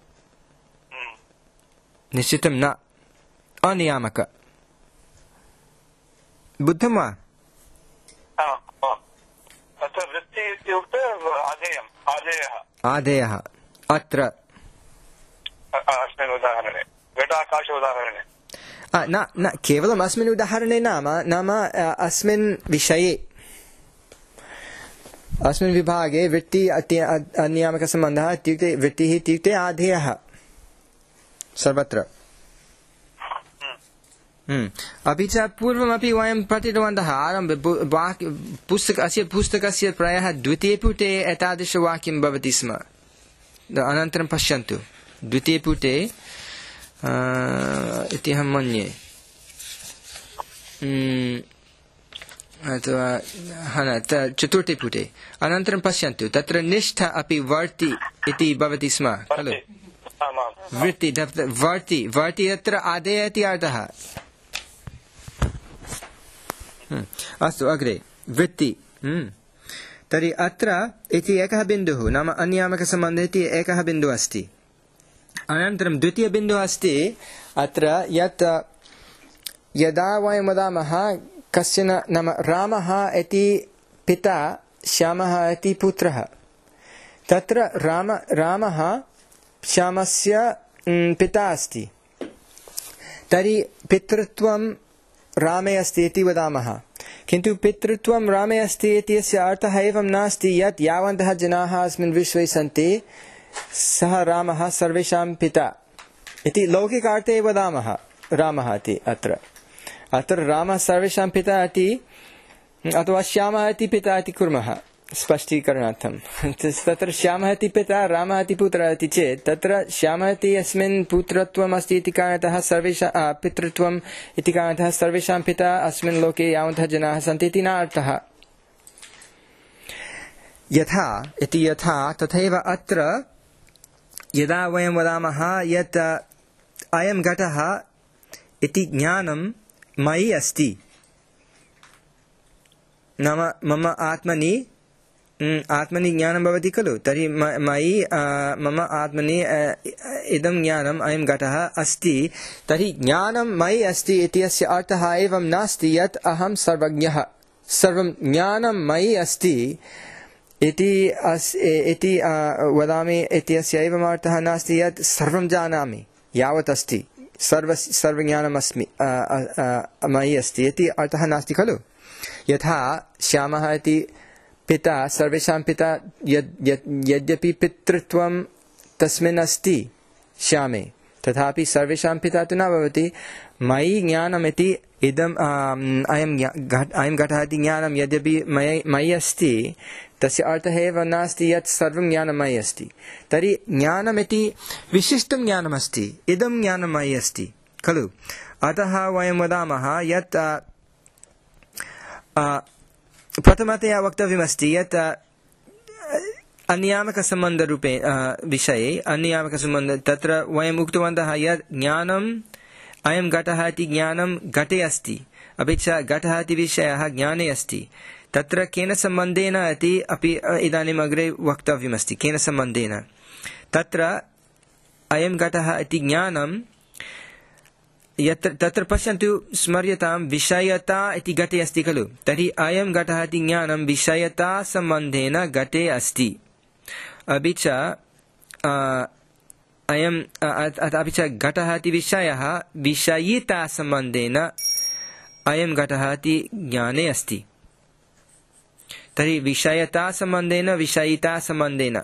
निश्चितं न अनियामक बुद्धं वा वृत्ति इत्युक्ते आधेयम् आधेयः आधेयः अत्र अस्मिन् उदाहरणे घटाकाश उदाहरणे न न केवलम् अस्मिन् उदाहरणे नाम नाम अस्मिन् विषये अस्मिन् विभागे वृत्ति अनियामकसम्बन्धः इत्युक्ते वृत्तिः इत्युक्ते आधेयः सर्वत्र अपि च पूर्वमपि वयं पठितवन्तः आरम्भे पुस्तक अस्य पुस्तकस्य प्रायः द्वितीयपुटे एतादृशवाक्यं भवति स्म अनन्तरं पश्यन्तु द्वितीयपुटे इति अहं मन्ये अथवा चतुर्थे पुटे अनन्तरं पश्यन्तु तत्र निष्ठ अपि वर्ति इति भवति स्म खलु वृत्ति वर्ति वर्ति अत्र आदेय इति अर्थः अस्तु अग्रे वृत्ति तर्हि अत्र इति एकः बिन्दुः नाम अनियामकसम्बन्धः इति एकः बिन्दुः अस्ति अनन्तरं द्वितीयबिन्दुः अस्ति अत्र यत् यदा वयं वदामः कश्चन नाम रामः इति पिता श्यामः इति पुत्रः तत्र राम रामः श्यामस्य पिता अस्ति तर्हि पितृत्वं रामे अस्ति इति वदामः किन्तु पितृत्वं रामे अस्ति इत्यस्य अर्थः एवं नास्ति यत् यावन्तः जनाः अस्मिन् विश्वे सन्ति सः रामः सर्वेषां पिता इति लौकिकार्थे वदामः रामः इति अत्र अत्र रामः सर्वेषां पिता इति अथवा श्यामः इति पिता इति कुर्मः स्पष्टीकरणार्थं तत्र श्यामः इति पिता रामः इति पुत्रः इति चेत् तत्र श्यामः इति अस्मिन् पुत्रत्वम् अस्ति इति कारणतः सर्वेषां पितृत्वम् इति कारणतः सर्वेषां पिता अस्मिन् लोके यावन्तः जनाः सन्ति इति न अर्थः यथा इति यथा तथैव अत्र यदा वयं वदामः यत् अयं घटः इति ज्ञानं मयि अस्ति नाम मम आत्मनि आत्मनि ज्ञानं भवति खलु तर्हि मयि मम आत्मनि इदं ज्ञानम् अयं घटः अस्ति तर्हि ज्ञानं मयि अस्ति इत्यस्य अर्थः एवं नास्ति यत् अहं सर्वज्ञः सर्वं ज्ञानं मयि अस्ति इति इति वदामि इत्यस्य एवम् अर्थः नास्ति यत् सर्वं जानामि यावत् अस्ति सर्व सर्वज्ञानम् अस्मि मयि अस्ति इति अर्थः नास्ति खलु यथा श्यामः इति पिता सर्वेषां पिता यद् यद्यपि पितृत्वं तस्मिन् अस्ति श्यामे तथापि सर्वेषां पिता तु न भवति मयि ज्ञानम् इति इदम् अयं अयं घटः इति ज्ञानं यद्यपि मयि मयि अस्ति तस्य अर्थः एव नास्ति यत् सर्वं ज्ञानं मयि अस्ति तर्हि ज्ञानमिति विशिष्टं ज्ञानमस्ति इदं ज्ञानं मयि अस्ति खलु अतः वयं वदामः यत् प्रथमतया वक्तव्यमस्ति यत् अनियामकसम्बन्धरूपे विषये अनियामकसम्बन्ध तत्र वयम् उक्तवन्तः यत् ज्ञानम् अयं घटः इति ज्ञानं घटे अस्ति अपि च घटः इति विषयः ज्ञाने अस्ति तत्र केन सम्बन्धेन इति अपि इदानीम् अग्रे वक्तव्यमस्ति केन सम्बन्धेन तत्र अयं घटः इति ज्ञानं यत्र तत्र पश्यन्तु स्मर्यतां विषयता इति घटे अस्ति खलु तर्हि अयं घटः इति ज्ञानं विषयता सम्बन्धेन घटे अस्ति अपि च अयम् अपि च घटः इति विषयः विषयिता सम्बन्धेन अयं घटः इति ज्ञाने अस्ति तर्हि विषयता सम्बन्धेन विषयिता सम्बन्धेन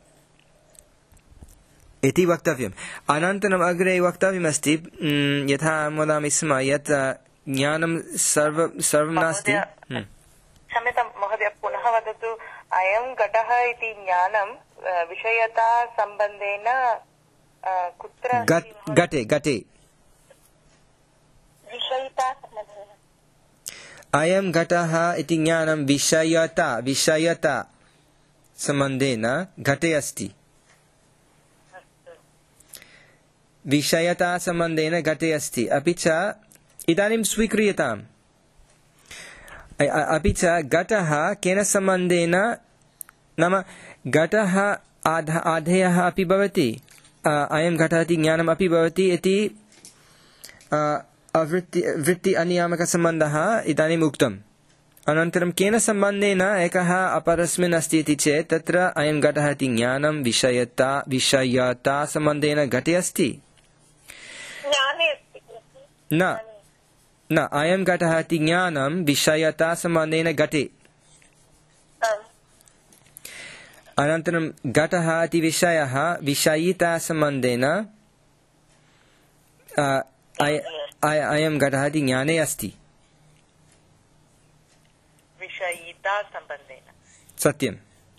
इति वक्तव्यम् अनन्तरम् अग्रे वक्तव्यमस्ति यथा वदामि स्म यत् ज्ञानं सर्व सर्वं नास्ति क्षम्यतां महोदय पुनः वदतु अयं घटः इति ज्ञानं विषयता सम्बन्धेन कुत्र घटे घटे विषयिता अयं घटः इति ज्ञानं विषयता विषयता सम्बन्धेन घटे अस्ति विषयता सम्बन्धेन घटे अस्ति अपि च इदानीं स्वीक्रियताम् अपि च घटः केन सम्बन्धेन नाम घटः आधेयः अपि भवति अयं घटः इति ज्ञानम् अपि भवति इति अवृत्ति वृत्ति अनियामकसम्बन्धः इदानीम् उक्तम् अनन्तरं केन सम्बन्धेन एकः अपरस्मिन् अस्ति इति चेत् तत्र अयं घटः इति ज्ञानं विषयता विषयता सम्बन्धेन घटे अस्ति न न अयं घटः इति ज्ञानं विषयता सम्बन्धेन घटे अनन्तरं घटः इति विषयः विषयिता सम्बन्धेन अयं घटः इति ज्ञाने अस्ति विषयिता सम्बन्धेन सत्यं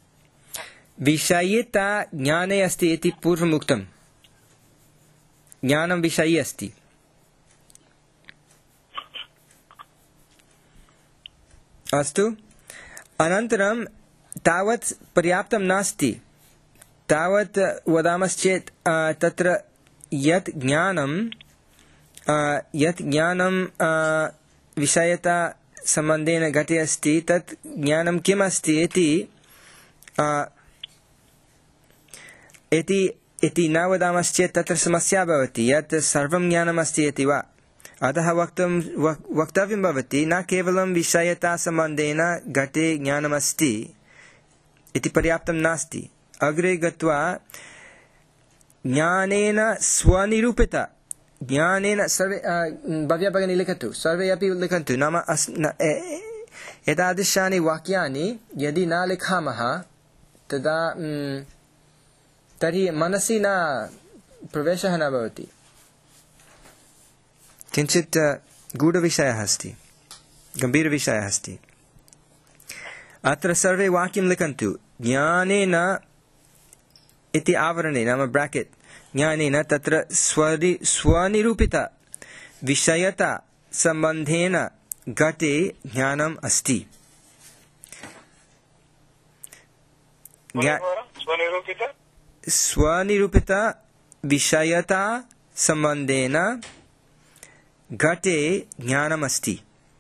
विषयिता ज्ञाने अस्ति इति पूर्वम् उक्तम् ज्ञानं विषयी अस्ति अस्तु अनन्तरं तावत् पर्याप्तं नास्ति तावत् वदामश्चेत् तत्र यत् ज्ञानं यत् ज्ञानं विषयता सम्बन्धेन घटे अस्ति तत् ज्ञानं किम् अस्ति इति इति इति न वदामश्चेत् तत्र समस्या भवति यत् सर्वं ज्ञानमस्ति इति वा अतः वक्तुं वक्तव्यं भवति न केवलं विषयता सम्बन्धेन घटे ज्ञानमस्ति इति पर्याप्तं नास्ति अग्रे गत्वा ज्ञानेन स्वनिरूपित ज्ञानेन सर्वे भव्या भगिनी लिखतु सर्वे अपि लिखन्तु नाम एतादृशानि वाक्यानि यदि न लिखामः तदा तर्हि मनसि न प्रवेशः न भवति किञ्चित् गूढविषयः अस्ति गम्भीरविषयः अस्ति अत्र सर्वे वाक्यं लिखन्तु ज्ञानेन इति आवरणे नाम ब्राकेट् ज्ञानेन तत्र स्वरि स्वनिरूपित विषयता सम्बन्धेन घटे ज्ञानम् अस्ति स्वनिरूपित स्वनिरूपित विषयता सम्बन्धेन घटे ज्ञानमस्ति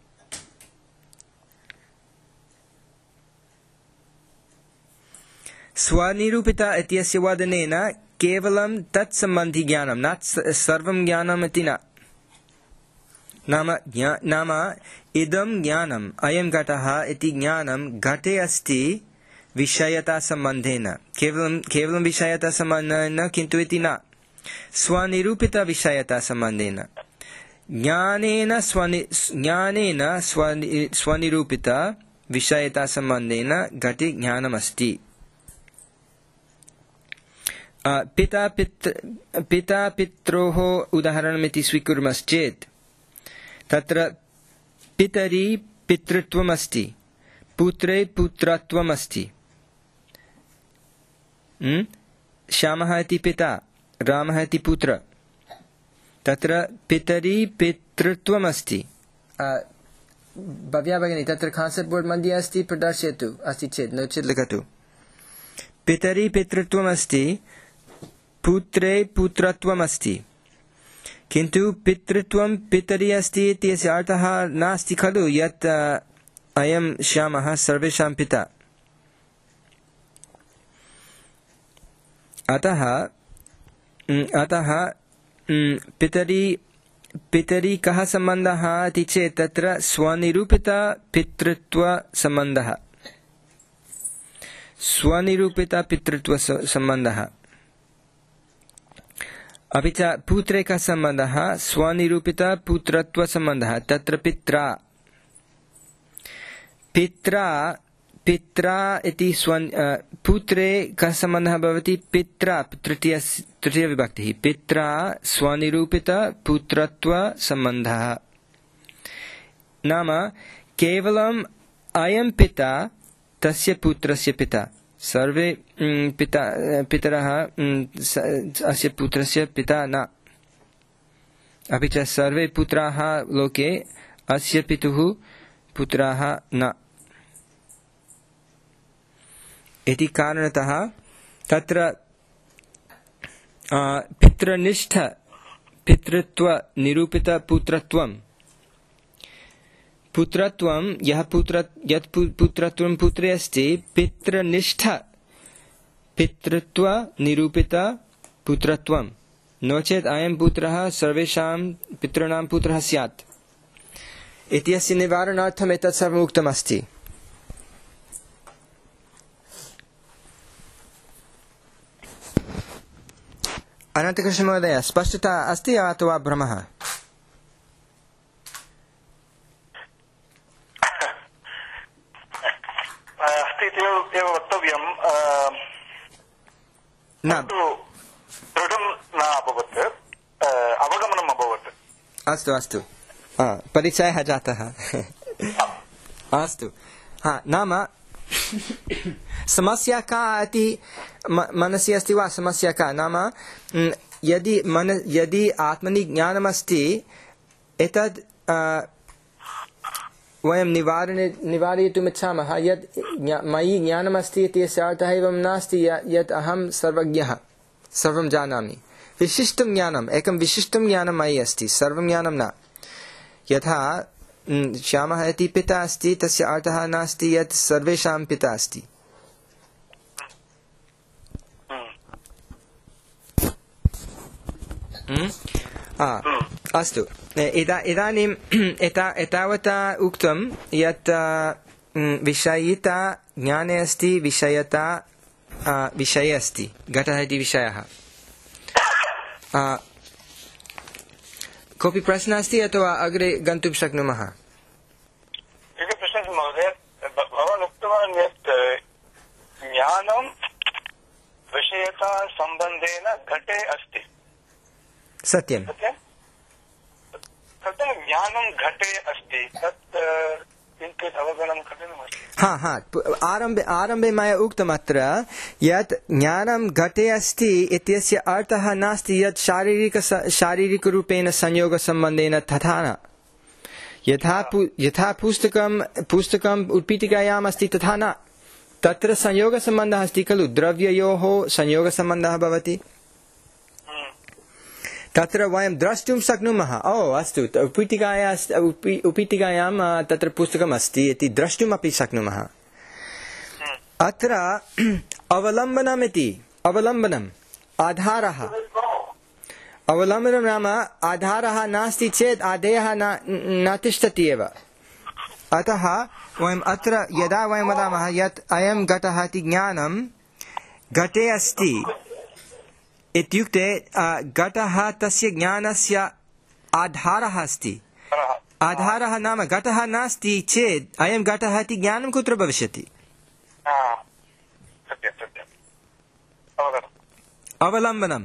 स्वनिरूपित इत्यस्य वदनेन केवलं तत्सम्बन्धि ज्ञानं न सर्वं ज्ञानम् इति न नाम नाम इदं ज्ञानम् अयं घटः इति ज्ञानं घटे अस्ति विषयता सम्बन्धेन केवलं केवलं विषयता सम्बन्धेन किन्तु इति न स्वनिरूपित विषयता सम्बन्धेन ज्ञानेन स्वनि ज्ञानेन स्वनि स्वनिरूपित विषयता सम्बन्धेन घटे ज्ञानमस्ति पिता पितृ पिता पित्रोः उदाहरणमिति स्वीकुर्मश्चेत् तत्र पितरि पितृत्वमस्ति पुत्रे पुत्रत्वमस्ति श्यामः इति पिता रामः इति पुत्र तत्र पितरि पितृत्वमस्ति भव्या भगिनी तत्र कान्सेप्ट् बोर्ड् मध्ये अस्ति प्रदर्शयतु अस्ति चेत् नो चेत् लिखतु पितरि पितृत्वमस्ति पुत्रे पुत्रत्वमस्ति किन्तु पितृत्वं पितरि अस्ति इत्यस्य अर्थः नास्ति खलु यत् अयं श्यामः सर्वेषां पिता। अतः अतः पितरि पितरि कः सम्बन्धः इति चेत् तत्र स्वनिरूपितपितृत्वसम्बन्धः स्वनिरूपितपितृत्वसम्बन्धः। अपि च पुत्रे कः सम्बन्धः स्वनिरूपितपुत्रत्वसम्बन्धः। तत्र पित्रा पित्रा पित्रा इति स्व पुत्रे कः सम्बन्धः भवति पित्रा तृतीय तृतीयविभक्तिः पित्रा स्वनिरूपितपुत्रत्वसम्बन्धः। नाम केवलम् अयं पिता तस्य पुत्रस्य पिता सर्वे पिता पितरः अस्य पुत्रस्य पिता न। अपि च सर्वे पुत्राः लोके अस्य पितुः पुत्राः न इति कारणतः तत्र पितृनिष्ठ पितृत्वनिरूपितपुत्रत्वं पुत्रत्वं यः पुत्र यत् पुत्रत्वं पुत्रे अस्ति पितृनिष्ठ पितृत्वनिरूपितपुत्रत्वं। नो चेत् अयं पुत्रः सर्वेषां पितॄणां पुत्रः स्यात् इत्यस्य निवारणार्थम् एतत् सर्वम् उक्तमस्ति। अनन्तकृष्णमहोदय स्पष्टता अस्ति अथवा भ्रमः? अस्ति इत्येव वक्तव्यं न दृढं न अभवत् अवगमनम् अभवत्। अस्तु अस्तु परिचयः जातः अस्तु। हा नाम समस्या का इति मनसि अस्ति वा? समस्या का नाम यदि मन यदि आत्मनि ज्ञानमस्ति एतद् वयं निवारणे निवारयितुम् इच्छामः यत् मयि ज्ञानमस्ति इत्यस्य अर्थः एवं नास्ति यत् अहं सर्वज्ञः सर्वं जानामि। विशिष्टं ज्ञानम् एकं विशिष्टं ज्ञानं मयि अस्ति सर्वं ज्ञानं न। यथा श्यामः इति पिता अस्ति तस्य अर्थः नास्ति यत् सर्वेषां पिता अस्ति। अस्तु इदानीम् एतावता उक्तं यत् विषयिता ज्ञाने अस्ति विषयता विषये अस्ति घटः इति विषयः। कोऽपि प्रश्नः अस्ति अथवा अग्रे गन्तुं शक्नुमः? एकः प्रश्नः महोदय, भवान् उक्तवान् यत् ज्ञानं विषयता सम्बन्धेन घटे अस्ति। सत्यं कथं ज्ञानं घटे अस्ति तत् किञ्चित् अवगमनं कठिनमस्ति। हा हा आरम्भे आरम्भे मया उक्तम् अत्र यत् ज्ञानं घटे अस्ति इत्यस्य अर्थः नास्ति यत् शारीरिक शारीरिकरूपेण संयोगसम्बन्धेन तथा न। यथा यथा पुस्तकं पुस्तकम् उत्पीठिकायाम् अस्ति तथा न। तत्र संयोगसम्बन्धः अस्ति खलु द्रव्ययोः संयोगसम्बन्धः भवति। तत्र वयं द्रष्टुं शक्नुमः ओ अस्तु उत्पीठिकाया उत्पीठिकायां तत्र पुस्तकम् अस्ति इति द्रष्टुमपि शक्नुमः। अत्र अवलम्बनम् इति अवलम्बनम् आधारः अवलम्बनं नाम आधारः नास्ति चेत् आदेयः न तिष्ठति एव। अतः वयम् अत्र यदा वयं वदामः यत् अयं घटः इति ज्ञानं घटे अस्ति इत्युक्ते घटः तस्य ज्ञानस्य आधारः अस्ति। आधारः नाम घटः नास्ति चेत् अयं घटः इति ज्ञानं कुत्र भविष्यति? अवलम्बनम्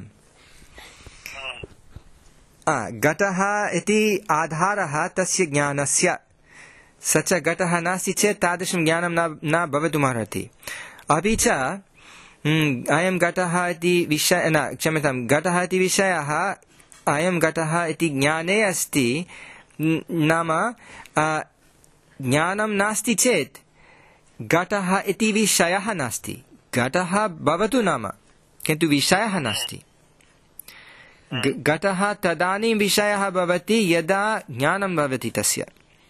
घटः इति आधारः तस्य ज्ञानस्य स च घटः नास्ति चेत् तादृशं ज्ञानं न भवितुमर्हति। अपि च अयं घटः इति विषय न क्षम्यतां घटः इति विषयः अयं घटः इति ज्ञाने अस्ति। नाम ज्ञानं नास्ति चेत् घटः इति विषयः नास्ति। घटः भवतु नाम किन्तु विषयः नास्ति। घटः तदानीं विषयः भवति यदा ज्ञानं भवति तस्य।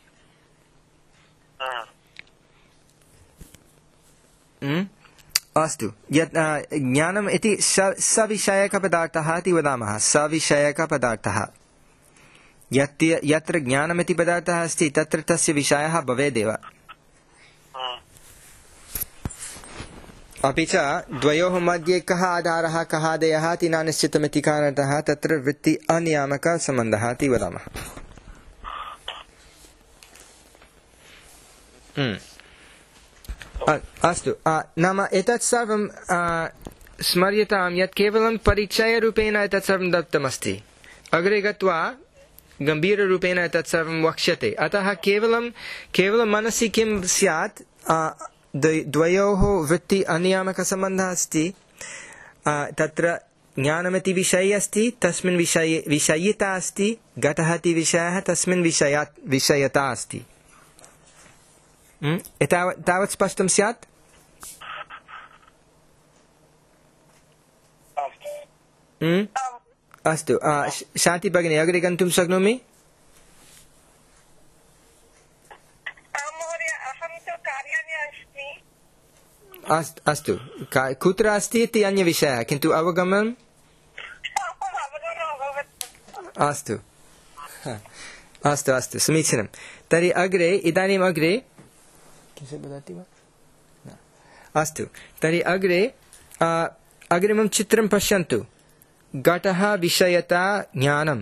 अस्तु, यत् ज्ञानम् इति सविषयकपदार्थः इति वदामः। सविषयकपदार्थः यत् यत्र ज्ञानमिति पदार्थः अस्ति तत्र तस्य विषयः भवेदेव। अपि च द्वयोः मध्ये कः आधारः कः आदेयः इति न निश्चितमिति कारणतः तत्र वृत्ति अनियामकसम्बन्धः इति वदामः। अस्तु, नाम एतत् सर्वं स्मर्यतां यत् केवलं परिचयरूपेण एतत् सर्वं दत्तमस्ति। अग्रे गत्वा गम्भीररूपेण एतत् सर्वं वक्ष्यते। अतः केवलं केवलं मनसि किं स्यात्, द्वयोः वृत्ति अनियामकसम्बन्धः अस्ति। तत्र ज्ञानमिति विषयः अस्ति, तस्मिन् विषये विषयिता अस्ति। घटः इति विषयः, तस्मिन् विषया विषयता अस्ति। एतावत् तावत् स्पष्टं स्यात्? अस्तु, शान्ति भगिनी अग्रे गन्तुं शक्नोमि? अस्तु, कुत्र अस्ति इति अन्यविषयः, किन्तु अवगमनम् अस्तु अस्तु अस्तु समीचीनं। तर्हि अग्रे इदानीम् अग्रे अस्तु, तर्हि अग्रे अग्रिमं चित्रं पश्यन्तु। घटः विषयता ज्ञानम्।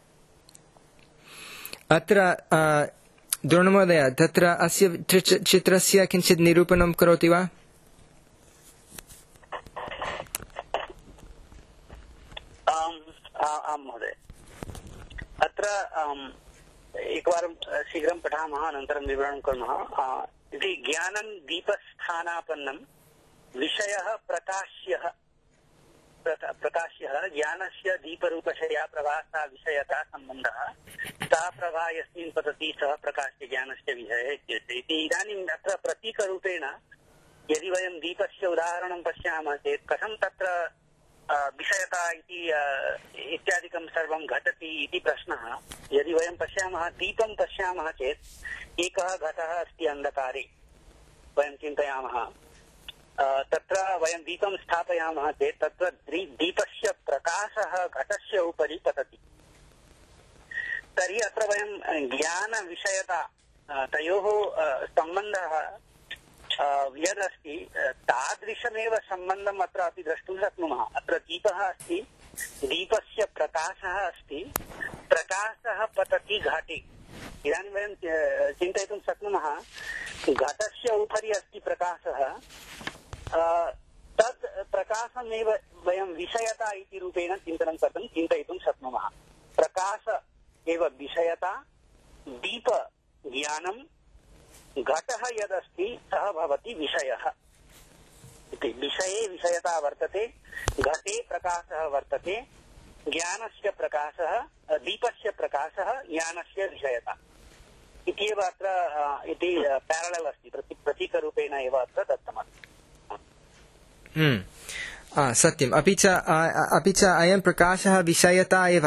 अत्र द्रोणमहोदय तत्र अस्य चित्रस्य किञ्चित् निरूपणं करोति वा? आं महोदय, अत्र एकवारं शीघ्रं पठामः, अनन्तरं विवरणं कुर्मः। इति ज्ञानं दीपस्थानापन्नं विषयः प्रकाश्यः प्रकाश्यः ज्ञानस्य दीपरूपशया प्रभासा विषयता सम्बन्धः सा प्रभा यस्मिन् पतति सः प्रकाश्य ज्ञानस्य विषयः इत्यस्ति। इति इदानीम् अत्र प्रतीकरूपेण यदि वयं दीपस्य उदाहरणं पश्यामः चेत् कथं तत्र विषयता इति इत्यादिकं सर्वं घटति इति प्रश्नः। यदि वयं पश्यामः, दीपं पश्यामः चेत् एकः घटः अस्ति अन्धकारे, वयं चिन्तयामः तत्र वयं दीपं स्थापयामः चेत् तत्र दीपस्य प्रकाशः घटस्य उपरि पतति। तर्हि अत्र वयं ज्ञानविषयता तयोः सम्बन्धः यदस्ति तादृशमेव सम्बन्धम् अत्र अपि द्रष्टुं शक्नुमः। अत्र दीपः अस्ति, दीपस्य प्रकाशः अस्ति, प्रकाशः पतति घटे। इदानीं वयं चिन्तयितुं शक्नुमः, घटस्य उपरि अस्ति प्रकाशः, तत् प्रकाशमेव वयं विषयता इति रूपेण चिन्तनं कर्तुं चिन्तयितुं शक्नुमः। प्रकाश एव विषयता, दीप ज्ञानं, घटः यदस्ति सः भवति विषयः इति। विषये विषयता वर्तते, घटे प्रकाशः वर्तते, ज्ञानस्य प्रकाशः, दीपस्य प्रकाशः ज्ञानस्य विषयता इत्येव अत्र इति पैरलल् अस्ति, प्रति प्रतीकरूपेण एव अत्र दत्तमस्ति। सत्यम्। अपि च अपि च अयं प्रकाशः विषयता एव,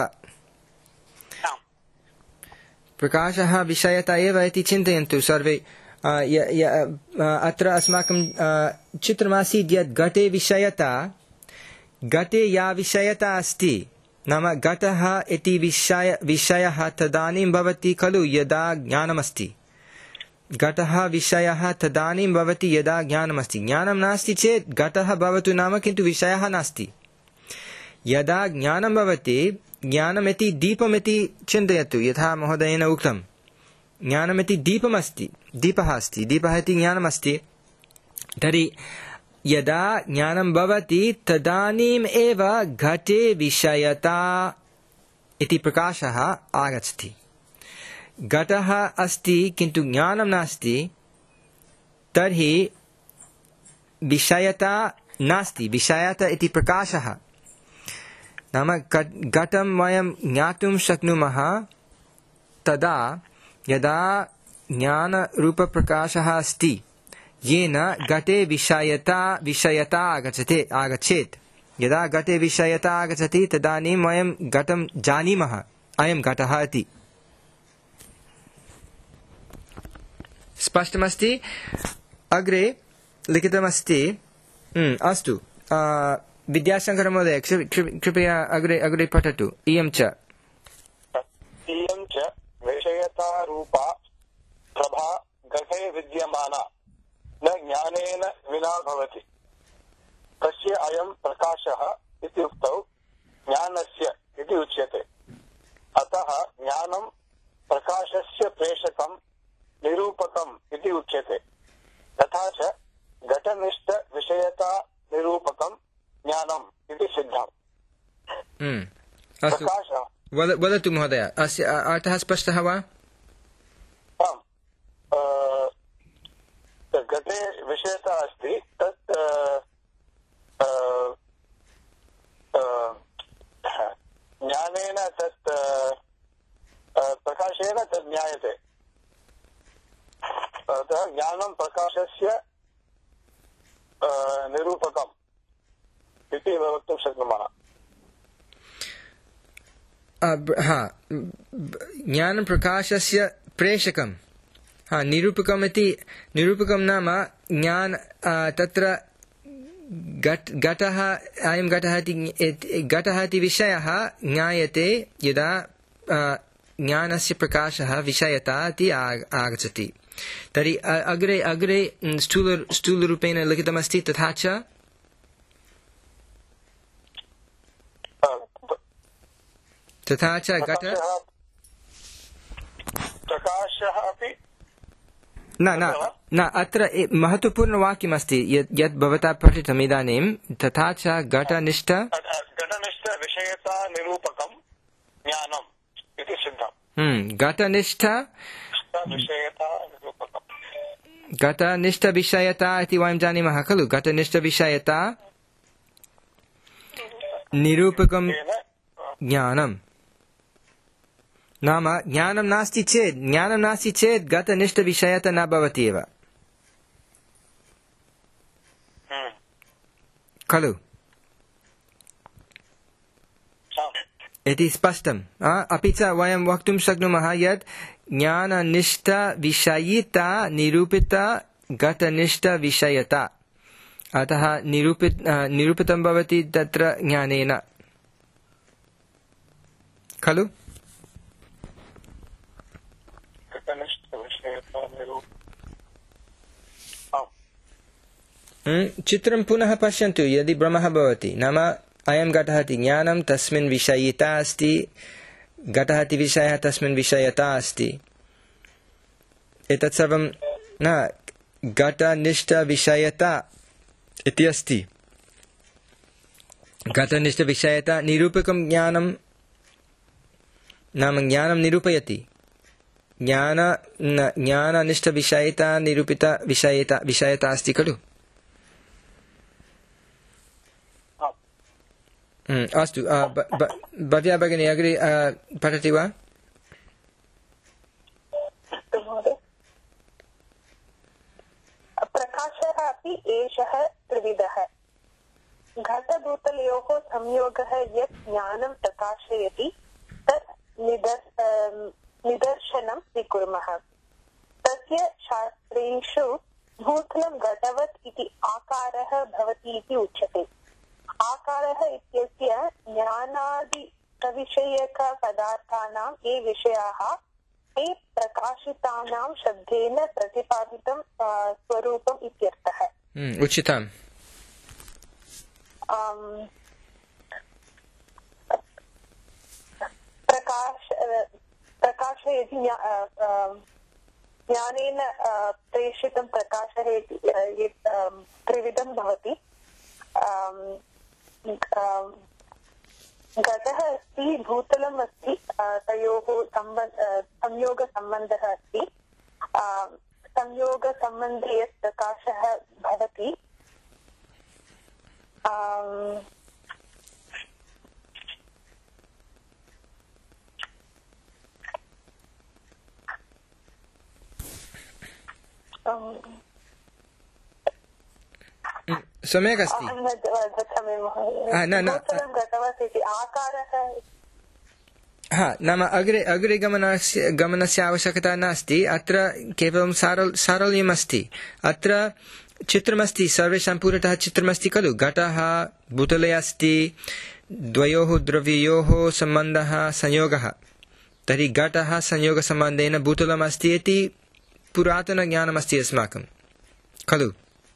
प्रकाशः विषयता एव इति चिन्तयन्तु सर्वे। अत्र अस्माकं चित्रमासीत् यत् घटे विषयता, घटे या विषयता अस्ति, नाम घटः इति विषय विषयः तदानीं भवति खलु यदा ज्ञानमस्ति। घटः विषयः तदानीं भवति यदा ज्ञानमस्ति। ज्ञानं नास्ति चेत् घटः भवतु नाम, किन्तु विषयः नास्ति। यदा ज्ञानं भवति, ज्ञानमिति दीपमिति चिन्तयतु, यथा महोदयेन उक्तं, ज्ञानमिति दीपमस्ति, दीपः अस्ति, दीपः इति ज्ञानमस्ति। तर्हि यदा ज्ञानं भवति तदानीम् एव घटे विषयता इति प्रकाशः आगच्छति। घटः अस्ति किन्तु ज्ञानं नास्ति, तर्हि विषयता नास्ति, विषयता इति प्रकाशः। नाम घटं वयं ज्ञातुं शक्नुमः तदा यदा ज्ञानरूपप्रकाशः अस्ति, येन घटे विषयता विषयता आगच्छते आगच्छेत्। यदा घटे विषयता आगच्छति तदानीं वयं घटं जानीमः अयं घटः इति। स्पष्टमस्ति? अग्रे लिखितमस्ति। अस्तु, विद्याशंकर महोदय कृपया अग्रे अग्रे पठतु। इयं च इयं च विषयतारूपा प्रभा घटे विद्यमाना न ज्ञानेन विना भवति। तस्य अयं प्रकाशः इत्युक्तौ ज्ञानस्य इति उच्यते। अतः ज्ञानं प्रकाशस्य प्रेषकं निरूपकम् इति उच्यते। तथा च घटनिष्ठ विषयता निरूपकं ज्ञानम् इति सिद्धम्। प्रकाशः वदतु महोदय, अस्य अर्थः स्पष्टः वा? आम्, घटे विषयता अस्ति, तत् ज्ञानेन तत् प्रकाशेन तत् ज्ञायते। अतः ज्ञानं प्रकाशस्य निरूपकम् इति वक्तुं शक्नुमः। हा, ज्ञानं प्रकाशस्य प्रेषकं, हा, निरूपकम् इति। निरूपकं नाम ज्ञान तत्र घटः, अयं घटः इति घटः इति विषयः ज्ञायते यदा ज्ञानस्य प्रकाशः विषयता इति आगच्छति। तर्हि अग्रे अग्रे स्थूल स्थूलरूपेण लिखितमस्ति। तथा च तथा च घट प्रकाशः अपि न न न अत्र महत्वपूर्णवाक्यमस्ति यत् भवता पठितम् इदानीं। तथा च घटनिष्ठ घटनिष्ठ विषयता निरूपकं ज्ञानम् इति सिद्धम्। घटनिष्ठ विषयता निरूपकम्, घटनिष्ठ विषयता इति वयं जानीमः खलु। घटनिष्ठ विषयता निरूपकं ज्ञानम् नाम ज्ञानं नास्ति चेत् ज्ञानं नास्ति चेत् घटनिष्ठ विषयता न भवति एव खलु इति स्पष्टम्। अपि च वयं वक्तुं शक्नुमः यत् ज्ञाननिष्ठ विषयिता निरूपिता घटनिष्ठ विषयता, अतः निरूपित निरूपितं भवति तत्र ज्ञानेन खलु। चित्रं पुनः पश्यन्तु। यदि भ्रमः भवति, नाम अयं घटः इति ज्ञानं, तस्मिन् विषयिता अस्ति, घटः इति विषयः, तस्मिन् विषयता अस्ति। एतत् सर्वं न घटनिष्ठ विषयता इति अस्ति। घटनिष्ठ विषयता निरूपकं ज्ञानं नाम ज्ञानं निरूपयति। ज्ञान ज्ञाननिष्ठ विषयता निरूपिता विषयता विषयता अस्ति खलु। अस्तु, भव्या भगिनी अग्रे पठति वा? प्रकाशः अपि एषः त्रिविधः। घटभूतलयोः संयोगः यत् ज्ञानं प्रकाशयति तत् निदर्शनं स्वीकुर्मः। तस्य शास्त्रेषु भूतलं घटवत् इति आकारः भवति इति उच्यते। आकारः इत्यस्य ज्ञानादिविषयकपदार्थानां ये विषयाः ते प्रकाशितानां शब्देन प्रतिपादितं स्वरूपम् इत्यर्थः। उचितम्। प्रकाश प्रकाश यदि ज्ञानेन प्रेषितं प्रकाशः त्रिविधं भवति। घटः अस्ति, भूतलम् अस्ति, तयोः संयोगसम्बन्धः अस्ति। संयोगसम्बन्धे यत् प्रकाशः भवति सम्यक् अस्ति न न हा नाम अग्रे अग्रे गमनस्य गमनस्य आवश्यकता नास्ति अत्र केवलं सारल् सारल्यम् अस्ति अत्र चित्रमस्ति सर्वेषां पुरतः चित्रमस्ति खलु घटः भूतले अस्ति द्वयोः द्रव्ययोः सम्बन्धः संयोगः तर्हि घटः संयोगसम्बन्धेन भूतलम् अस्ति इति पुरातनज्ञानमस्ति अस्माकं खलु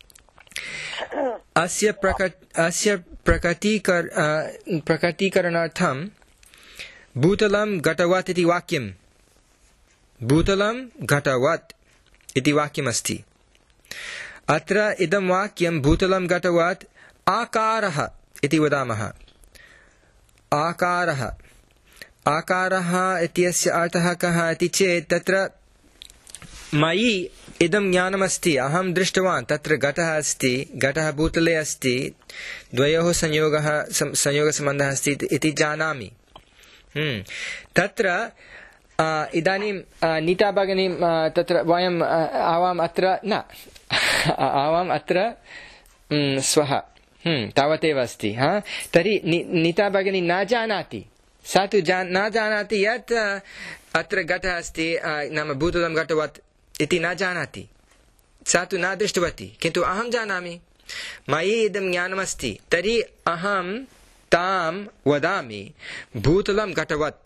अस्य प्रकट अस्य प्रकटीकर प्रकटीकरणार्थं भूतलं घटवत् इति वाक्यं भूतलं घटवत् इति वाक्यमस्ति अत्र इदं वाक्यं भूतलं घटवत् आकारः इति वदामः आकारः आकारः इत्यस्य अर्थः कः इति चेत् तत्र मयि इदं ज्ञानमस्ति अहं दृष्टवान् तत्र घटः अस्ति घटः भूतले अस्ति द्वयोः संयोगः संयोगसम्बन्धः अस्ति इति जानामि हम्म तत्र इदानीं नीता भगिनी तत्र वयम् आवाम् अत्र न आवाम् अत्र स्वः हम्म तावदेव अस्ति हा तर्हि नीता भगिनी न जानाति सा तु न जानाति यत् अत्र घटः अस्ति नाम भूतलं घटवत् इति न जानाति सा तु न दृष्टवती किन्तु अहं जानामि मयि इदं ज्ञानमस्ति तर्हि अहं तां वदामि भूतलं घटवत्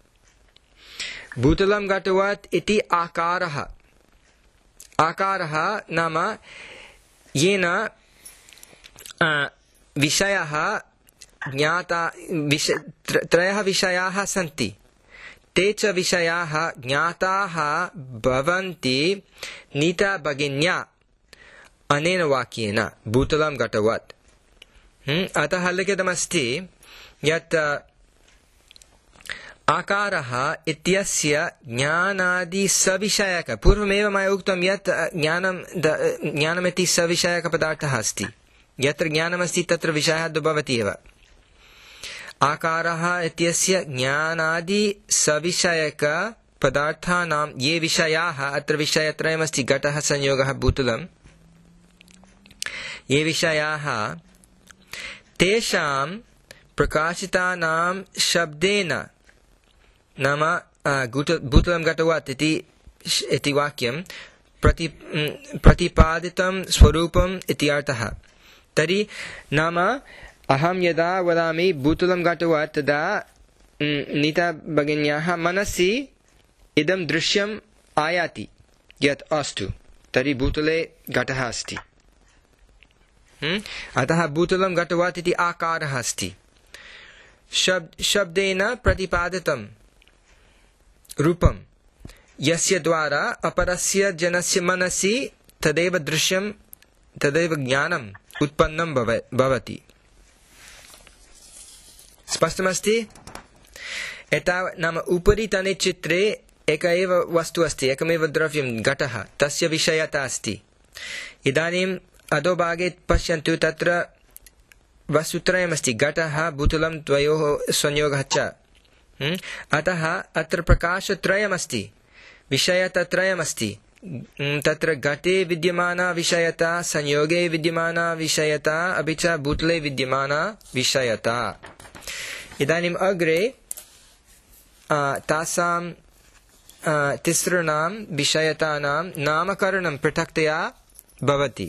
भूतलं घटवत् इति आकारः आकारः नाम येन विषयः ज्ञाता विष त्रयः विषयाः सन्ति ते च विषयाः ज्ञाताः भवन्ति नीता भगिन्या अनेन वाक्येन भूतलं घटवत् अतः लिखितमस्ति यत् आकारः इत्यस्य ज्ञानादि सविषयक पूर्वमेव मया उक्तं यत् ज्ञानं ज्ञानमिति सविषयकपदार्थः अस्ति यत्र ज्ञानमस्ति तत्र विषयः भवति एव आकारः इत्यस्य ज्ञानादि सविषयक पदार्थानां ये विषयाः अत्र विषयत्रयमस्ति घटः संयोगः भूतलं ये विषयाः तेषां प्रकाशितानां शब्देन नाम भूतलं घटवत् इति इति वाक्यं प्रति प्रतिपादितं स्वरूपम् इति अर्थः तर्हि नाम अहं यदा वदामि भूतलं घटवत् तदा नीता भगिन्याः मनसि इदं दृश्यम् आयाति यत् अस्तु तर्हि भूतले घटः अस्ति अतः भूतलं घटवत् इति आकारः अस्ति शब्द शब्देन प्रतिपादितं रूपं यस्य द्वारा अपरस्य जनस्य मनसि तदेव दृश्यं तदेव ज्ञानम् उत्पन्नं भवति स्पष्टमस्ति एतावत् नाम उपरि तने चित्रे एक एव वस्तु अस्ति एकमेव द्रव्यं घटः तस्य विषयता अस्ति इदानीम् अधोभागे पश्यन्तु तत्र वस्तुत्रयमस्ति घटः भूतलं द्वयोः संयोगः च अतः अत्र प्रकाशत्रयमस्ति विषयतात्रयमस्ति तत्र घटे विद्यमाना विषयता संयोगे विद्यमाना विषयता अपि च भूतले विद्यमाना विषयता इदानीम् अग्रे तासां तिसृणां विषयतानां नामकरणं पृथक्तया भवति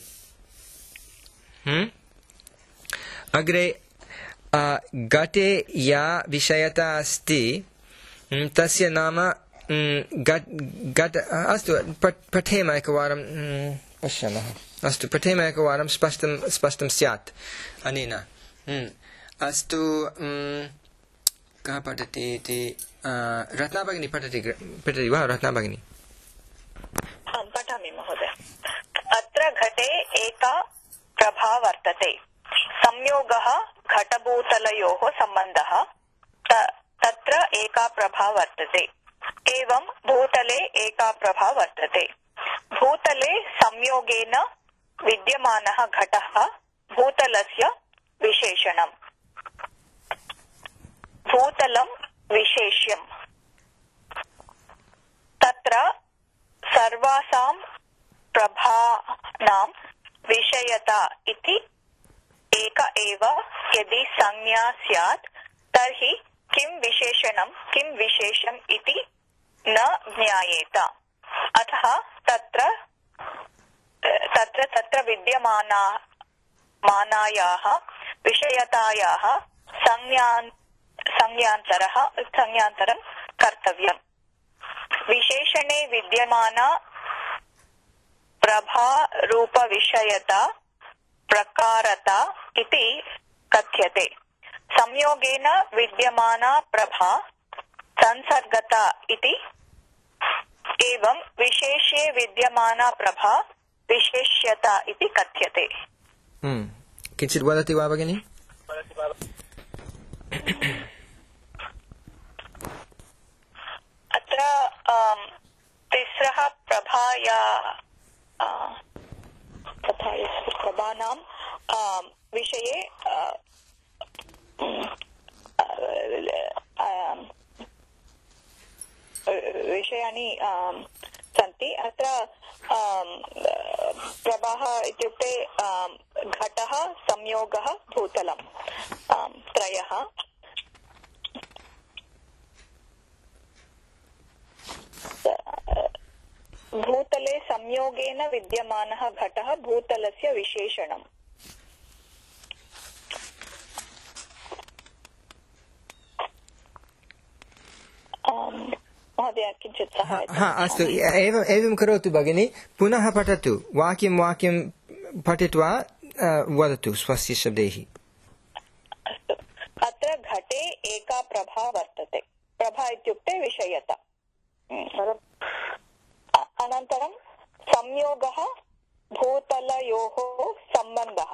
अग्रे घटे या विषयता अस्ति तस्य नाम घट अस्तु पठेम एकवारं पश्यामः अस्तु पठेम एकवारं स्पष्टं स्पष्टं स्यात् अनेन अस्तु कः पठति इति रत्ना भगिनी पठति पठति वा रत्ना भगिनी पठामि महोदय अत्र घटे एका प्रभा वर्तते संयोगः घटभूतलयोः सम्बन्धः तत्र एका प्रभा वर्तते एवं भूतले एका प्रभा वर्तते भूतले संयोगेन विद्यमानः घटः भूतलस्य विशेषणम् भूतलं विशेष्यम् तत्र सर्वासां प्रभानां विषयता इति एक एव यदि संज्ञा स्यात् तर्हि किं विशेषणं किं विशेषम् इति न ज्ञायेत। अतः तत्र तत्र तत्र विद्यमाना मानायाः विषयतायाः संज्ञान् संज्ञान्तरः संज्ञान्तरं कर्तव्यम्। विशेषणे विद्यमाना प्रभा रूप विषयता प्रकारता इति कथ्यते। संयोगेन विद्यमाना प्रभा संसर्गता इति, एवं विशेष्ये विद्यमाना प्रभा विशेष्यता इति कथ्यते। हम्म किञ्चित् वदति वा भगिनि? अत्र तिस्रः प्रभाया तथा प्रभानां विषये विषयानि सन्ति। अत्र प्रभाः इत्युक्ते घटः, संयोगः, भूतलं, त्रयः। भूतले संयोगेन विद्यमानः घटः भूतलस्य विशेषणम्। महोदय किञ्चित् हा अस्तु, एवं एवं करोतु भगिनि। पुनः पठतु, वाक्यं वाक्यं पठित्वा वदतु स्वस्य शब्दैः। अस्तु, अत्र घटे एका प्रभा वर्तते। प्रभा इत्युक्ते विषयता। अनन्तरं संयोगः, भूतलयोः सम्बन्धः।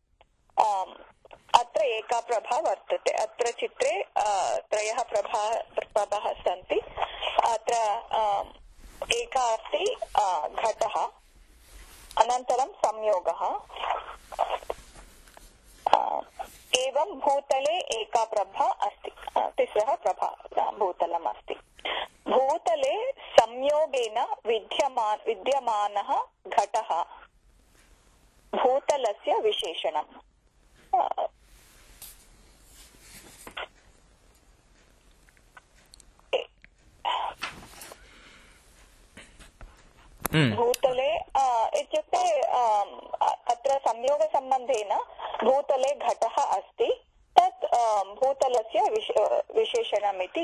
अत्र एका प्रभा वर्तते। अत्र चित्रे त्रयः प्रभा प्रभाः सन्ति। अत्र एका अस्ति घटः, अनन्तरं संयोगः, एवं भूतले एका प्रभा अस्ति। तिस्रः प्रभा भूतलम् अस्ति। भूतले संयोगेन विद्यमान विद्यमानः घटः भूतलस्य विशेषणम्। भूतले इत्युक्ते अत्र संयोगसम्बन्धेन भूतले घटः अस्ति, तत् भूतलस्य विशेषणमिति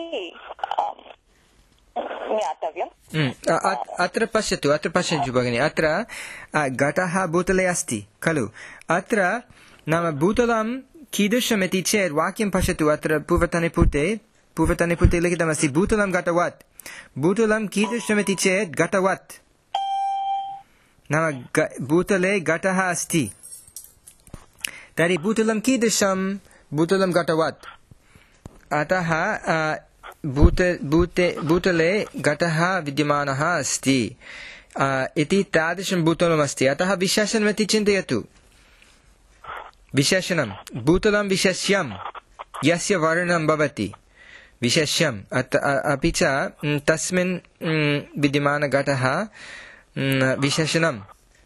ज्ञातव्यम्। अत्र पश्यतु अत्र पश्यतु भगिनि, अत्र घटः भूतले अस्ति खलु। अत्र नाम भूतलं कीदृशमिति चेत् वाक्यं पश्यतु। अत्र पूर्वतने पुटे पूर्वतने पुटे लिखितमस्ति भूतलं घटवत्। भूतलं कीदृशमिति चेत् घटवत्, नाम भूतले घटः अस्ति। तर्हि भूतलं कीदृशं? भूतलं घटवत्। अतः भूत भूते भूतले घटः विद्यमानः अस्ति इति तादृशं भूतलमस्ति। अतः विशेषणमिति चिन्तयतु। विशेषणं भूतलं विशेष्यं यस्य वर्णनं भवति विशेष्यम्। अपि च तस्मिन् विद्यमानघटः विशेषणम्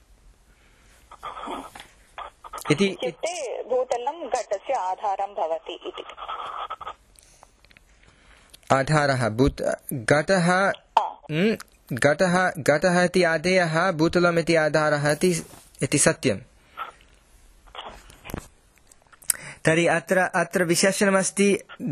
इति भूतलं घटस्य आधारं भवति इति। आधारः भूत घटः घटः घटः इति आदेयः, भूतलम् इति आधारः इति सत्यम्। तर्हि अत्र अत्र विशेषणमस्ति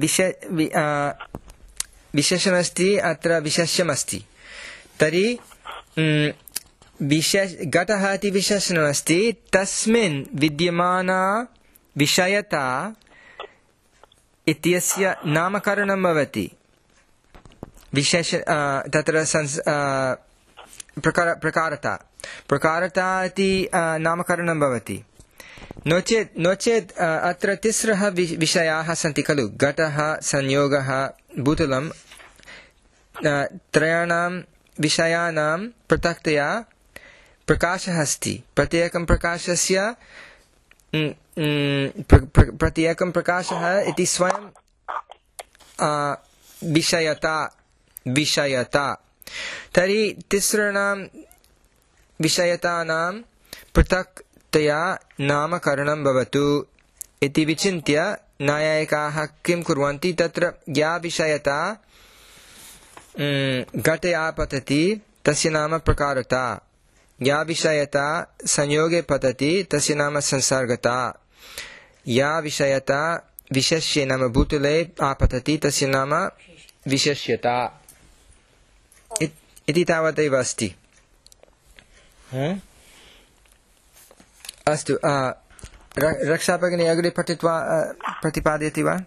विशेषणमस्ति अत्र विशेष्यमस्ति। तर्हि विशेष घटः इति विशेषणमस्ति, तस्मिन् विद्यमाना विषयता इत्यस्य नामकरणं भवति। विशेष तत्र संस प्रकार प्रकारता प्रकारता इति नामकरणं भवति। नो चेत् नो चेत् अत्र तिस्रः विषयाः सन्ति खलु, घटः, संयोगः, भूतलं। त्रयाणां विषयाणां पृथक्तया प्रकाशः अस्ति। प्रत्येकं प्रकाशस्य प्रत्येकं प्रकाशः इति स्वयं विषयता विषयता। तर्हि तिस्राणां विषयतानां पृथक्तया नामकरणं भवतु इति विचिन्त्य न्यायिकाः किं कुर्वन्ति तत्र या विषयता घटे आपतति तस्य नाम प्रकारता या विषयता संयोगे पतति तस्य नाम संसर्गता या विषयता विशेष्ये नाम भूतले आपतति तस्य नाम विशेष्यता इति तावदेव अस्ति। अस्तु रक्षा भगिनी अग्रे पठित्वा प्रतिपादयति वा?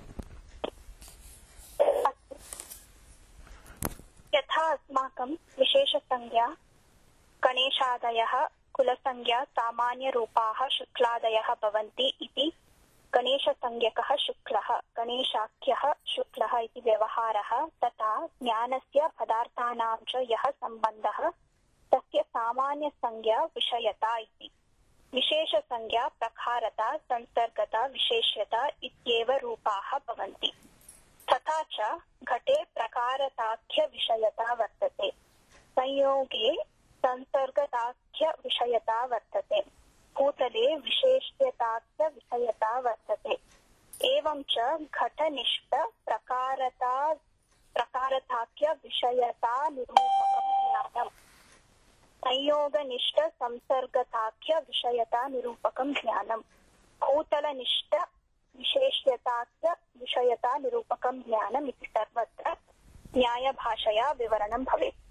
यथा अस्माकं विशेषसंज्ञा गणेशादयः कुलसंज्ञा सामान्यरूपाः शुक्लादयः भवन्ति इति गणेशसंज्ञकः शुक्लः गणेशाख्यः शुक्लः इति व्यवहारः तथा ज्ञानस्य पदार्थानां च यः सम्बन्धः तस्य सामान्यसंज्ञा विषयता इति विशेषसंज्ञा प्रकारता संसर्गता विशेष्यता इत्येव रूपाः भवन्ति। तथा च घटे प्रकारताख्य विषयता वर्तते संयोगे संसर्गताख्य विषयता वर्तते भूतले विशेष्यताख्य विषयता वर्तते। एवं च घटनिष्ठ प्रकारता प्रकारताख्य विषयता निरूपकं ज्ञानम् संयोगनिष्ठ संसर्गताख्य विषयता निरूपकं ज्ञानम् भूतलनिष्ठ विशेष्यताख्य विषयता निरूपकं ज्ञानम् इति सर्वत्र न्यायभाषया विवरणं भवेत्।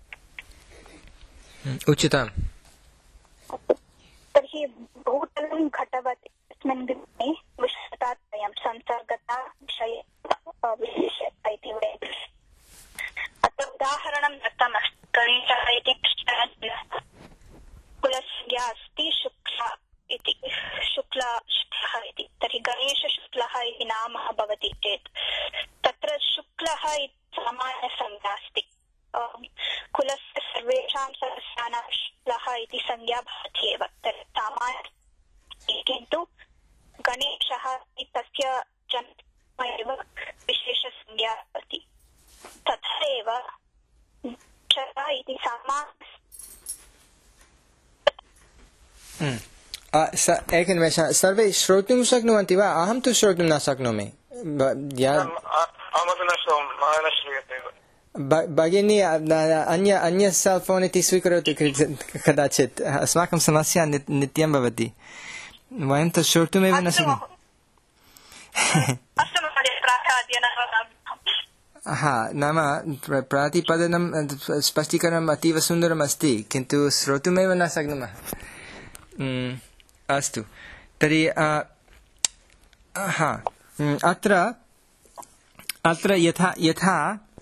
उचितम्। तर्हि भूतलं घटवत् अस्मिन् विषये विषयतात्रयं संसर्गता विषय विशेष्यता इति वदति। अत्र उदाहरणं दत्तमस्ति गणेशः इति कुलसंज्ञा अस्ति शुक्ला इति शुक्ला शुक्लः इति तर्हि गणेशशुक्लः इति नाम भवति चेत् तत्र शुक्लः इति सामान्यसंज्ञा अस्ति कुलस्य सर्वेषां सदस्यानां शुक्लः इति संज्ञा भवति एव तर्हि सामान्य किन्तु गणेशः तस्य जन्म एव विशेषसंज्ञा अस्ति तथा एव इति सामान्य एकनिमेषः सर्वे श्रोतुं शक्नुवन्ति वा? अहं तु श्रोतुं न शक्नोमि। भगिनी अन्य अन्य सेल् फोन् इति स्वीकरोतु कदाचित् अस्माकं समस्या नित्यं भवति वयं तु श्रोतुमेव न शक्नुमः। हा नाम प्रातिपदनं स्पष्टीकरणम् अतीव सुन्दरम् अस्ति किन्तु श्रोतुमेव न शक्नुमः। अस्तु तर्हि हा अत्र अत्र यथा यथा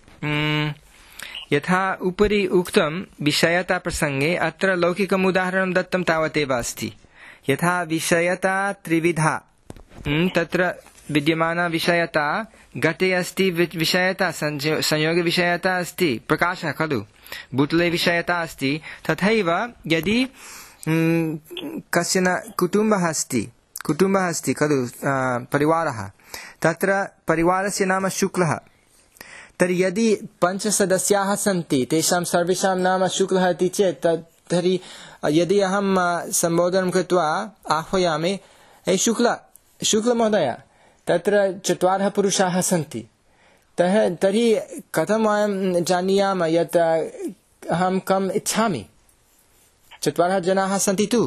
यथा उपरि उक्तं विषयता प्रसङ्गे अत्र लौकिकम् उदाहरणं दत्तं तावदेव अस्ति। यथा विषयता त्रिविधा तत्र विद्यमाना विषयता घटे अस्ति विषयता संयोग विषयता अस्ति प्रकाशः खलु भूतले विषयता अस्ति तथैव यदि कश्चन कुटुम्बः अस्ति कुटुम्बः अस्ति खलु परिवारः तत्र परिवारस्य नाम शुक्लः तर्हि यदि पञ्चसदस्याः सन्ति तेषां सर्वेषां नाम शुक्लः इति चेत् तर्हि यदि अहं सम्बोधनं कृत्वा आह्वयामि हे शुक्ल शुक्लमहोदय तत्र चत्वारः पुरुषाः सन्ति तर्हि कथं वयं जानीयामः यत् अहं कम् इच्छामि चत्वारः जनाः सन्ति तु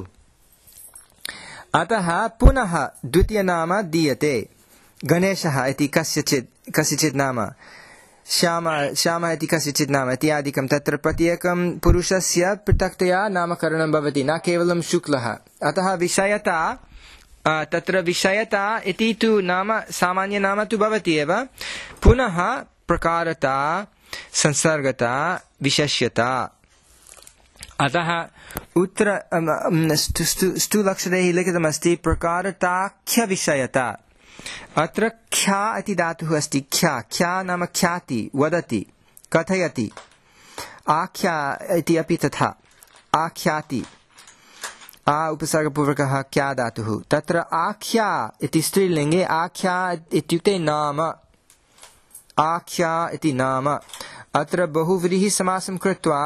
अतः पुनः द्वितीयनाम दीयते गणेशः इति कस्यचित् कस्यचित् नाम श्यामः श्यामः इति कस्यचित् नाम इत्यादिकं तत्र प्रत्येकं पुरुषस्य पृथक्तया नामकरणं भवति न केवलं शुक्लः। अतः विषयता तत्र विषयता इति तु नाम सामान्यनाम तु भवति एव पुनः प्रकारता संसर्गता विशेष्यता। अतः उत्तर स्थूलक्षरैः लिखितमस्ति प्रकारताख्य विषयता। अत्र ख्या इति धातुः अस्ति ख्या ख्या नाम ख्याति वदति कथयति आख्या इति अपि तथा आख्याति आ उपसर्गपूर्वकः क्या धातुः तत्र आख्या इति स्त्रीलिङ्गे आख्या इत्युक्ते नाम आख्या इति नाम अत्र बहुव्रीहि समासं कृत्वा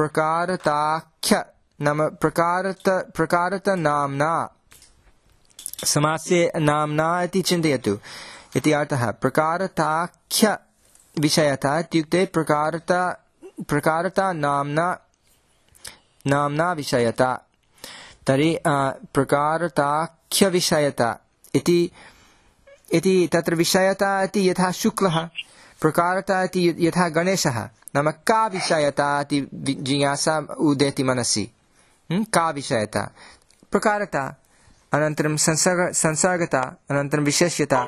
प्रकारताख्य नाम प्रकारत प्रकारत नाम्ना समासे नाम्ना इति चिन्तयतु इति अर्थः। प्रकारताख्य विषयता इत्युक्ते प्रकारता प्रकारता नाम्ना नाम्ना विषयता। तर्हि प्रकारताख्य विषयता इति इति तत्र विषयता इति यथा शुक्लः, प्रकारता इति यथा गणेशः। नाम का विषयता इति जिज्ञासा उदेति मनसि। का विषयता, प्रकारता, अनन्तरं संसर्ग संसर्गता, अनन्तरं विशेष्यता,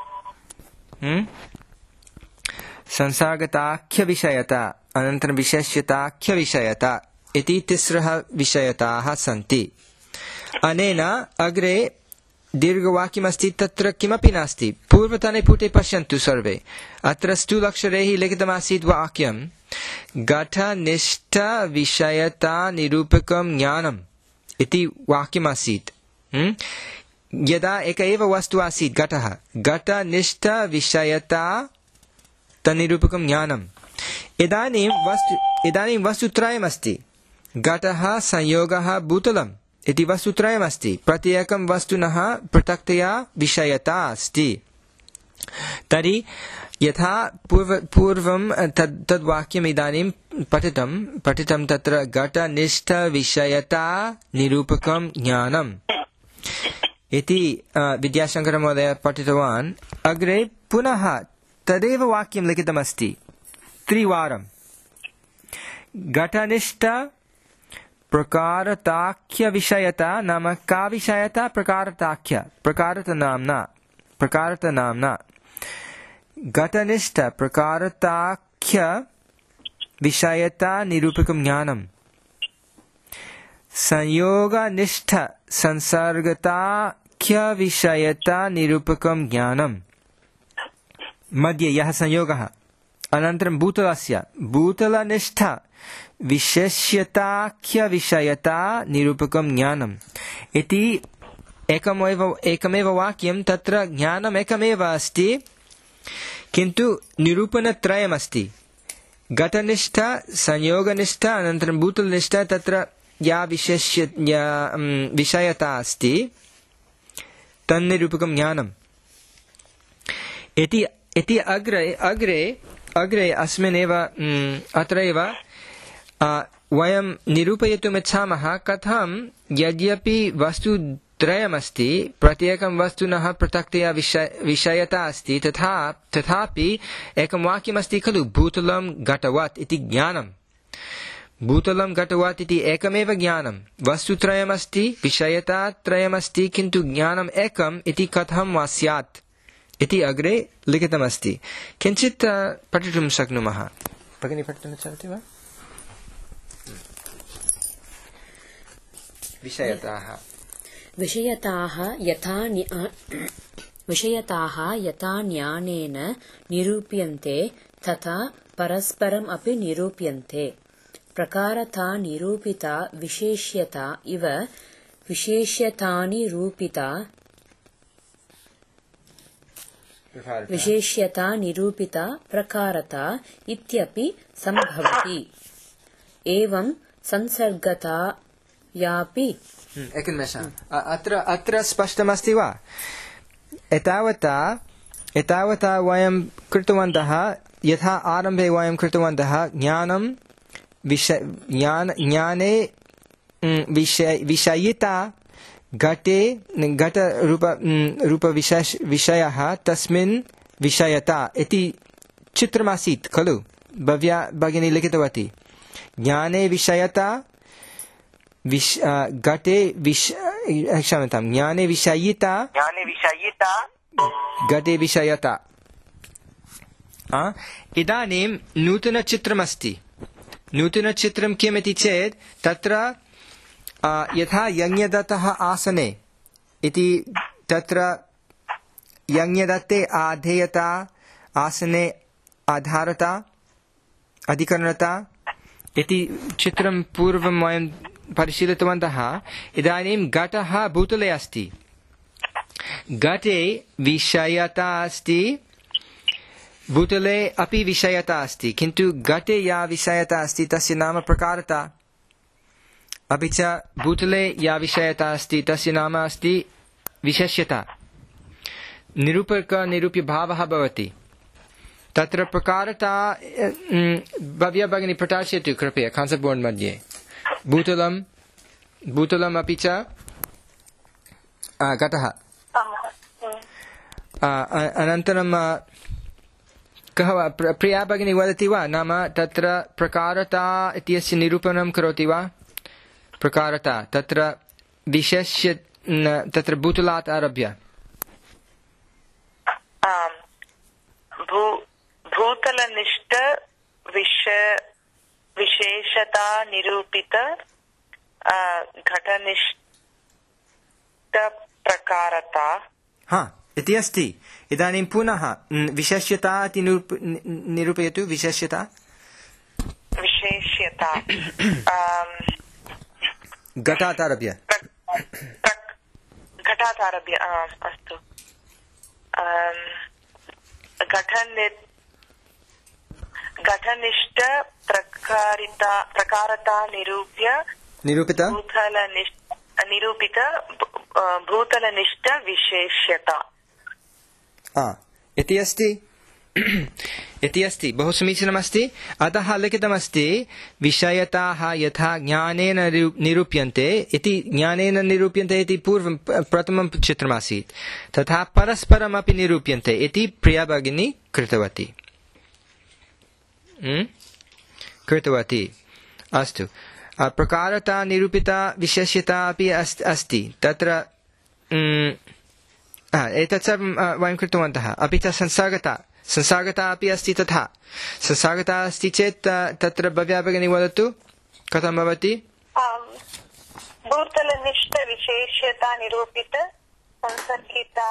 संसर्गताख्य विषयता, अनन्तरं विशेष्यताख्य विषयता इति तिस्रः विषयताः सन्ति। अनेन अग्रे दीर्घवाक्यमस्ति, तत्र किमपि नास्ति। पूर्वतने पुटे पश्यन्तु सर्वे। अत्र स्थूलक्षरैः लिखितमासीत् वाक्यं घटनिष्ठ विषयता निरूपकं ज्ञानम् इति वाक्यमासीत्। यदा एक एव वस्तु आसीत् घटः, घटनिष्ठ विषयता तन्निरूपकं ज्ञानम्। इदानीं वस्तु इदानीं वस्तुत्रयमस्ति। घटः, संयोगः, भूतलम् इति वस्तुत्रयमस्ति। प्रत्येकं वस्तुनः पृथक्तया विषयता अस्ति। तर्हि यथा पूर्व पूर्वं तद् तद्वाक्यम् इदानीं पठितं पठितं तत्र घटनिष्ठ विषयता निरूपकं ज्ञानम् इति विद्याशङ्करमहोदयः पठितवान्। अग्रे पुनः तदेव वाक्यं लिखितमस्ति त्रिवारं। घटनिष्ठ प्रकारताख्य विषयता, नाम का विषयता, प्रकारताख्य, प्रकारतनाम्ना, प्रकारतनाम्ना। घटनिष्ठ प्रकारताख्य विषयता निरूपकं ज्ञानम्। संयोगनिष्ठ संसर्गताख्य विषयता निरूपकं ज्ञानम्। मध्ये यः संयोगः। अनन्तरं भूतलस्य भूतलनिष्ठ विशेष्यताख्य विषयता निरूपकं ज्ञानम् इति एकमेव एकमेव वाक्यं। तत्र ज्ञानम् एकमेव अस्ति, किन्तु निरूपणत्रयमस्ति। घटनिष्ठ, संयोगनिष्ठ, अनन्तरं भूतलनिष्ठ, तत्र या विशेष्य या विषयता अस्ति तन्निरूपकं ज्ञानम् इति इति अग्रे अग्रे अग्रे अस्मिन्नेव अत्रैव वयं निरूपयितुम् इच्छामः कथं यद्यपि वस्तुत्रयमस्ति, प्रत्येकं वस्तुनः पृथक्तया विषय विषयता अस्ति, तथा तथापि एकं वाक्यमस्ति खलु भूतलं घटवत् इति ज्ञानम्। भूतलं घटवत् इति एकमेव ज्ञानं। वस्तुत्रयमस्ति, विषयता त्रयमस्ति, किन्तु ज्ञानम् एकम् इति कथं वा स्यात् इति अग्रे लिखितमस्ति। किञ्चित् पठितुं शक्नुमः। भगिनी पठितुं इच्छति वा? विषयताः विषयताः यथा विषयताः यथा ज्ञानेन निरूप्यन्ते तथा परस्परम् अपि निरूप्यन्ते। प्रकारता निरूपिता विशेष्यता इव विशेष्यतानिरूपिता विशेष्यता निरूपिता प्रकारता इत्यपि सम्भवति। एवं संसर्गता यापि। एकनिमेषम्। अत्र अत्र स्पष्टमस्ति वा? एतावता एतावता वयं कृतवन्तः, यथा आरम्भे वयं कृतवन्तः ज्ञानं विषय ज्ञान ज्ञाने विषय विषयिता घटे घटरूप रूपविशेष विषयः तस्मिन् विषयता इति चित्रमासीत् खलु। भव्या भगिनी लिखितवती ज्ञाने विषयता विश घटे विश क्षम्यतां ज्ञाने विषयिता ज्ञाने विषयिता घटे विषयता। इदानीं नूतनचित्रमस्ति। नूतनचित्रं किमिति चेत् तत्र यथा यज्ञदत्तः आसने इति तत्र यज्ञदत्ते आधेयता, आसने आधारता, अधिकरणता इति चित्रं पूर्वं वयं परिशीलितवन्तः। इदानीं घटः भूतले अस्ति। घटे विषयता अस्ति, भूतले अपि विषयता अस्ति, किन्तु घटे या विषयता अस्ति तस्य नाम प्रकारता, अपि च भूतले या विषयता अस्ति तस्य नाम अस्ति विशेष्यता निरूपक निरूप्य भावः भवति तत्र प्रकारता भव्या भगिनी प्रकाशयतु कृपया कान्सेप्ट् बोर्ड् मध्ये भूतलं भूतलम् अपि च घटः अनन्तरं कः प्रिया भगिनी वदति वा नाम तत्र प्रकारता इत्यस्य निरूपणं करोति वा प्रकारता तत्र विशेष्य तत्र भूतलात् आरभ्य भूतलनिष्ठ विशेषता निरूपित घटनिष्ठ प्रकारता हा इति अस्ति इदानीं पुनः विशेष्यता इति निरूपयतु विशेष्यता विशेष्यता घटात् आरभ्य घटात् आरभ्य अस्तु घटनिष्ठ प्रकारिता प्रकारता निरूप्य निरूपित निरूपित भूतलनिष्ठ विशेष्यता इति अस्ति इति अस्ति बहु समीचीनमस्ति अतः लिखितमस्ति विषयताः यथा ज्ञानेन निरूप्यन्ते इति ज्ञानेन निरूप्यन्ते इति पूर्वं प्रथमं चित्रमासीत् तथा परस्परमपि निरूप्यन्ते इति प्रिया भगिनी कृतवती कृतवती अस्तु प्रकारता निरूपिता विशेष्यता अपि अस्ति तत्र एतत् सर्वं वयं कृतवन्तः अपि च संसर्गता संसर्गता अपि अस्ति तथा संसर्गता अस्ति चेत् तत्र भव्या भगिनी वदतु कथं भवति भूतलनिष्ठ विशेष्यता निरूपित संसर्गिता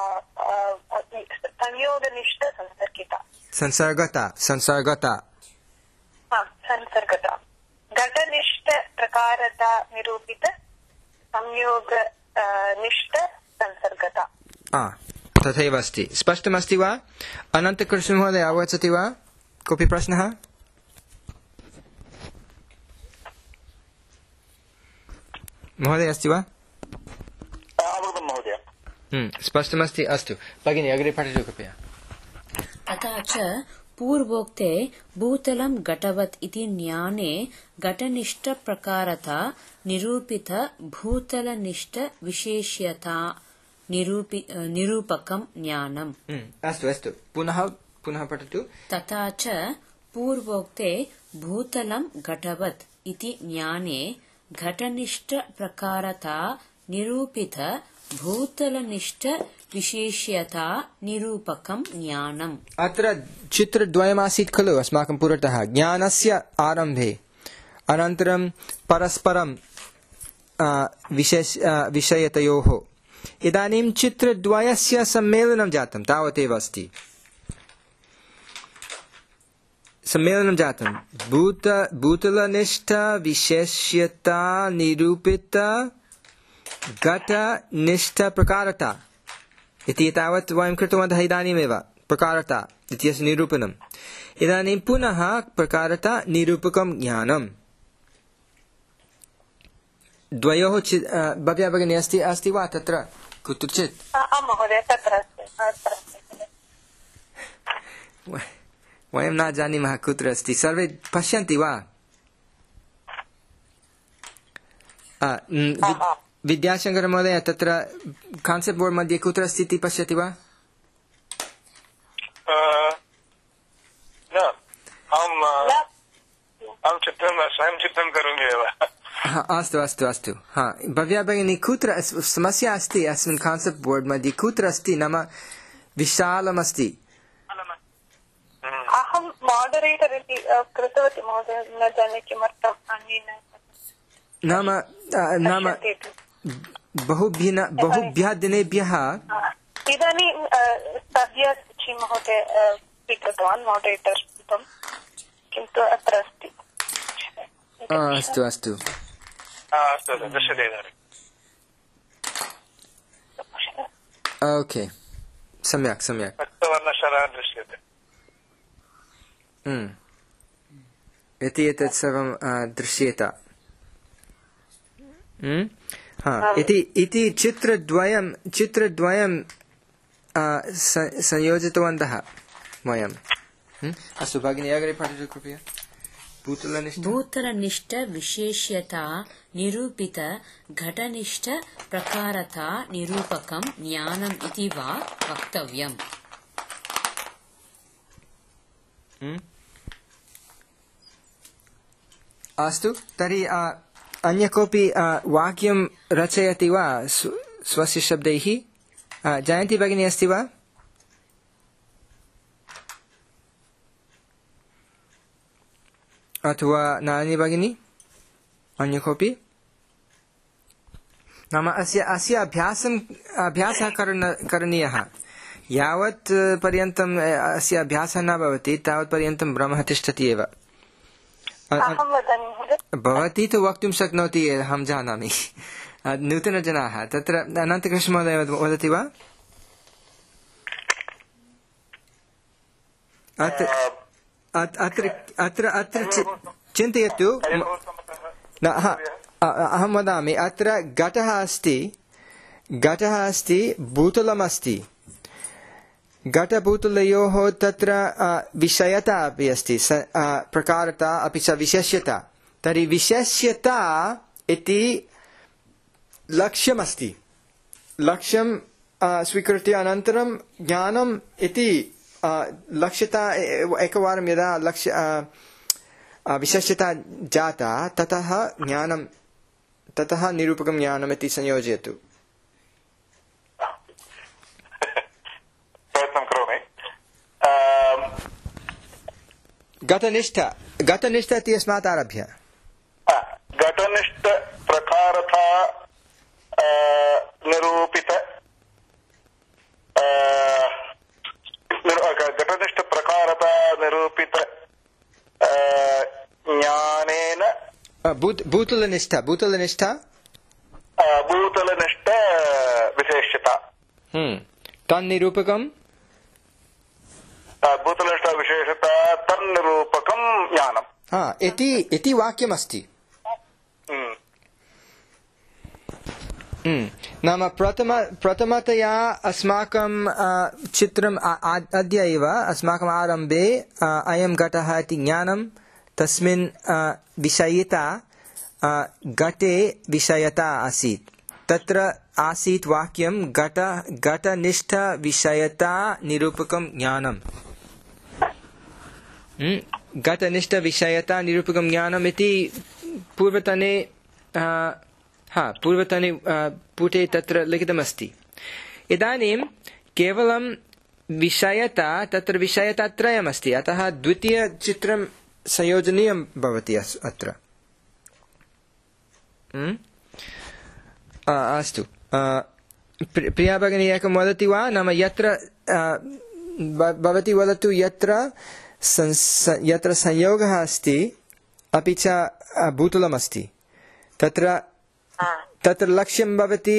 संयोगनिष्ठ संसर्गिता संसर्गता संसर्गता संसर्गता घटनिष्ठ प्रकारता निरूपित संयोग निष्ठ संसर्गता तथैव अस्ति स्पष्टमस्ति वा अनन्तकृष्ण महोदय अवगच्छति वा कोऽपि प्रश्नः महोदय अस्ति वा स्पष्टमस्ति अस्तु भगिनी अग्रे पठतु कृपया अतः च पूर्वोक्ते भूतलं घटवत् इति ज्ञाने घटनिष्ठप्रकारता निरूपित भूतलनिष्ठ विशेष्यता निरूपकं ज्ञानम् अस्तु अस्तु पुनः पुनः पठतु तथा च पूर्वोक्ते भूतलं घटवत् इति ज्ञाने घटनिष्ठप्रकारता निरूपित भूतलनिष्ठ विशेष्यता निरूपकं ज्ञानम् अत्र चित्रद्वयमासीत् खलु अस्माकं पुरतः ज्ञानस्य आरम्भे अनन्तरं परस्परं विशेष विषयतयोः इदानीं चित्रद्वयस्य सम्मेलनं जातं तावदेव अस्ति सम्मेलनं जातं भूत भूतलनिष्ठ विशेष्यता निरूपित घटनिष्ठ प्रकारता इति तावत् वयं कृतवन्तः इदानीमेव प्रकारता इत्यस्य निरूपणम् इदानीं पुनः प्रकारता निरूपकं ज्ञानम् द्वयोः भव्या भगिनी अस्ति अस्ति वा तत्र कुत्रचित् वयं न जानीमः कुत्र अस्ति सर्वे पश्यन्ति वा विद्याशंकर महोदय तत्र कान्सेप्ट् बोर्ड् मध्ये कुत्र अस्ति इति पश्यति वा स्वयं चित्रं करोमि एव अस्तु अस्तु अस्तु हा भव्या भगिनी कुत्र समस्या अस्ति अस्मिन् कान्सेप्ट् बोर्ड् मध्ये कुत्र अस्ति नाम विशालमस्ति अहं मॉडरेटर् इति कृतवती महोदय न जाने किमर्थम् अन्येन नाम नाम बहुभिः बहुभ्यः दिनेभ्यः इदानीं सद्य सुचि महोदय स्वीकृतवान् मॉडरेटर् किन्तु अत्र अस्ति अस्तु अस्तु ओके सम्यक् सम्यक् इति एतत् सर्वं दृश्येत इति इति चित्रद्वयं चित्रद्वयं संयोजितवन्तः वयम्. अस्तु भगिनी अग्रे पठतु कृपया. भूतलनिष्ठ विशेष्यता निरूपित घटनिष्ठ प्रकारता निरूपकं ज्ञानम् इति वा वक्तव्यम्. अस्तु तर्हि अन्य कोऽपि वाक्यं रचयति वा स्वस्य शब्दैः? जयन्ती भगिनी अस्ति वा? अथवा नानी भगिनी अन्य कोऽपि? नाम अस्य अस्य अभ्यासं अभ्यासः करणीयः. यावत् पर्यन्तम् अस्य अभ्यासः न भवति तावत् पर्यन्तं भ्रमः तिष्ठति एव. भवती तु वक्तुं शक्नोति, अहं जानामि. नूतनजनाः तत्र अनन्तकृष्णमहोदय वदति वा? अत्र अत्र अत्र अत्र चिन्तयतु. अहं वदामि, अत्र घटः अस्ति, घटः अस्ति, भूतलमस्ति. घटभूतलयोः तत्र विषयता अपि अस्ति, प्रकारता अपि च विशेष्यता. तर्हि विशेष्यता इति लक्ष्यमस्ति. लक्ष्यं स्वीकृत्य अनन्तरं ज्ञानम् इति लक्ष्यता. एकवारं यदा लक्ष्य विशेष्यता जाता ततः ज्ञानं, ततः निरूपकं ज्ञानम् इति संयोजयतु. प्रयत्नं करोमि. घटनिष्ठ घटनिष्ठ इत्यस्मात् आरभ्य घटनिष्ठ प्रकारता निरूपित घटनिष्ठ प्रकारता निरूपित ज्ञानेन भूतलनिष्ठ भूतलनिष्ठ भूतलनिष्ठ विशेष्यता तन्निरूपकं भूतलनिष्ठ विशेषता तन्निरूपकं ज्ञानम् इति इति वाक्यमस्ति. नाम प्रथम प्रथमतया अस्माकं चित्रम् अद्य एव अस्माकम् आरम्भे अयं घटः इति ज्ञानं, तस्मिन् विषयिता घटे विषयता आसीत्. तत्र आसीत् वाक्यं घट घटनिष्ठ विषयता निरूपकं ज्ञानम्. घटनिष्ठ विषयता निरूपकं ज्ञानम् इति पूर्वतने हा पूर्वतने पुटे तत्र लिखितमस्ति. इदानीं केवलं विषयता, तत्र विषयता त्रयमस्ति, अतः द्वितीयचित्रं संयोजनीयं भवति अत्र. अस्तु प्रिया भगिनी एकं वदति वा? नाम यत्र भवती वदतु यत्र यत्र संयोगः अस्ति अपि च भूतलमस्ति तत्र तत्र लक्ष्यं भवति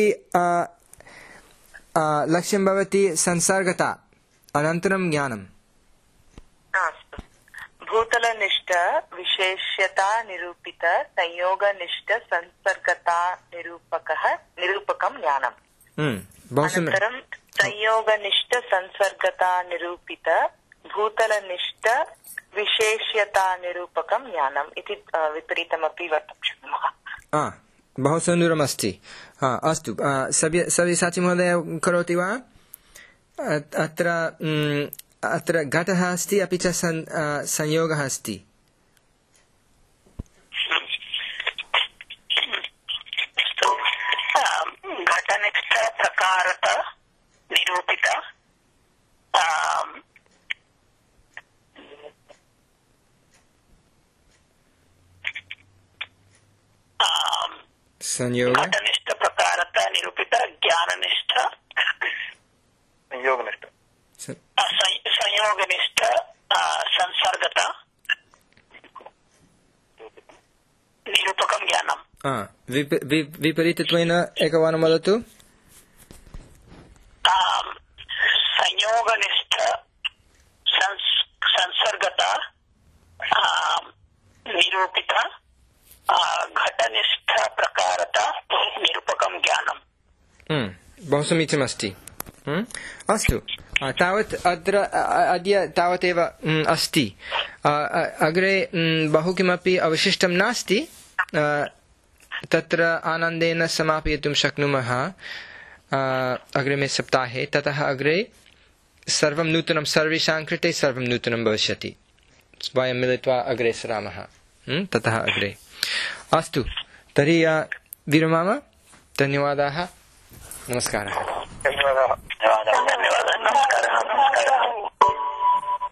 लक्ष्यं भवति संसर्गता अनन्तरं ज्ञानम्. भूतलनिष्ठ विशेष्यता निरूपित संयोगनिष्ठ संसर्गता निरूपकः निरूपकं ज्ञानम्. अनन्तरं संयोगनिष्ठ संसर्गता निरूपित भूतलनिष्ठ विशेष्यता निरूपकं ज्ञानम् इति विपरीतमपि वक्तुं शक्नुमः. बहु सुन्दरमस्ति. अस्तु सव्यसाची महोदय करोति वा? अत्र अत्र घटः अस्ति अपि च संयोगः अस्ति. घटनिष्ठ प्रकारत निरूपित संयोग घटनिष्ठ प्रकारत निरूपित ज्ञाननिष्ठ संयोगनिष्ठ संयोगनिष्ठ संसर्गता निरूपकं ज्ञानम्. विपरीतत्वेन एकवारं वदतु. संयोगनिष्ठ संसर्गता निरूपित घटनिष्ठ प्रकारता निरूपकं बहु समीचीनमस्ति। अस्तु, तावत् अत्र अद्य तावदेव अस्ति। अग्रे बहु किमपि अवशिष्टं नास्ति, तत्र आनन्देन समापयितुं शक्नुमः अग्रिमे सप्ताहे। ततः अग्रे सर्वं नूतनं, सर्वेषां कृते सर्वं नूतनं भविष्यति। वयं मिलित्वा अग्रे सरामः ततः अग्रे। अस्तु, तर्हि विरमाम। धन्यवादाः, नमस्कारः। धन्यवादाः, धन्यवादाः, नमस्कारः।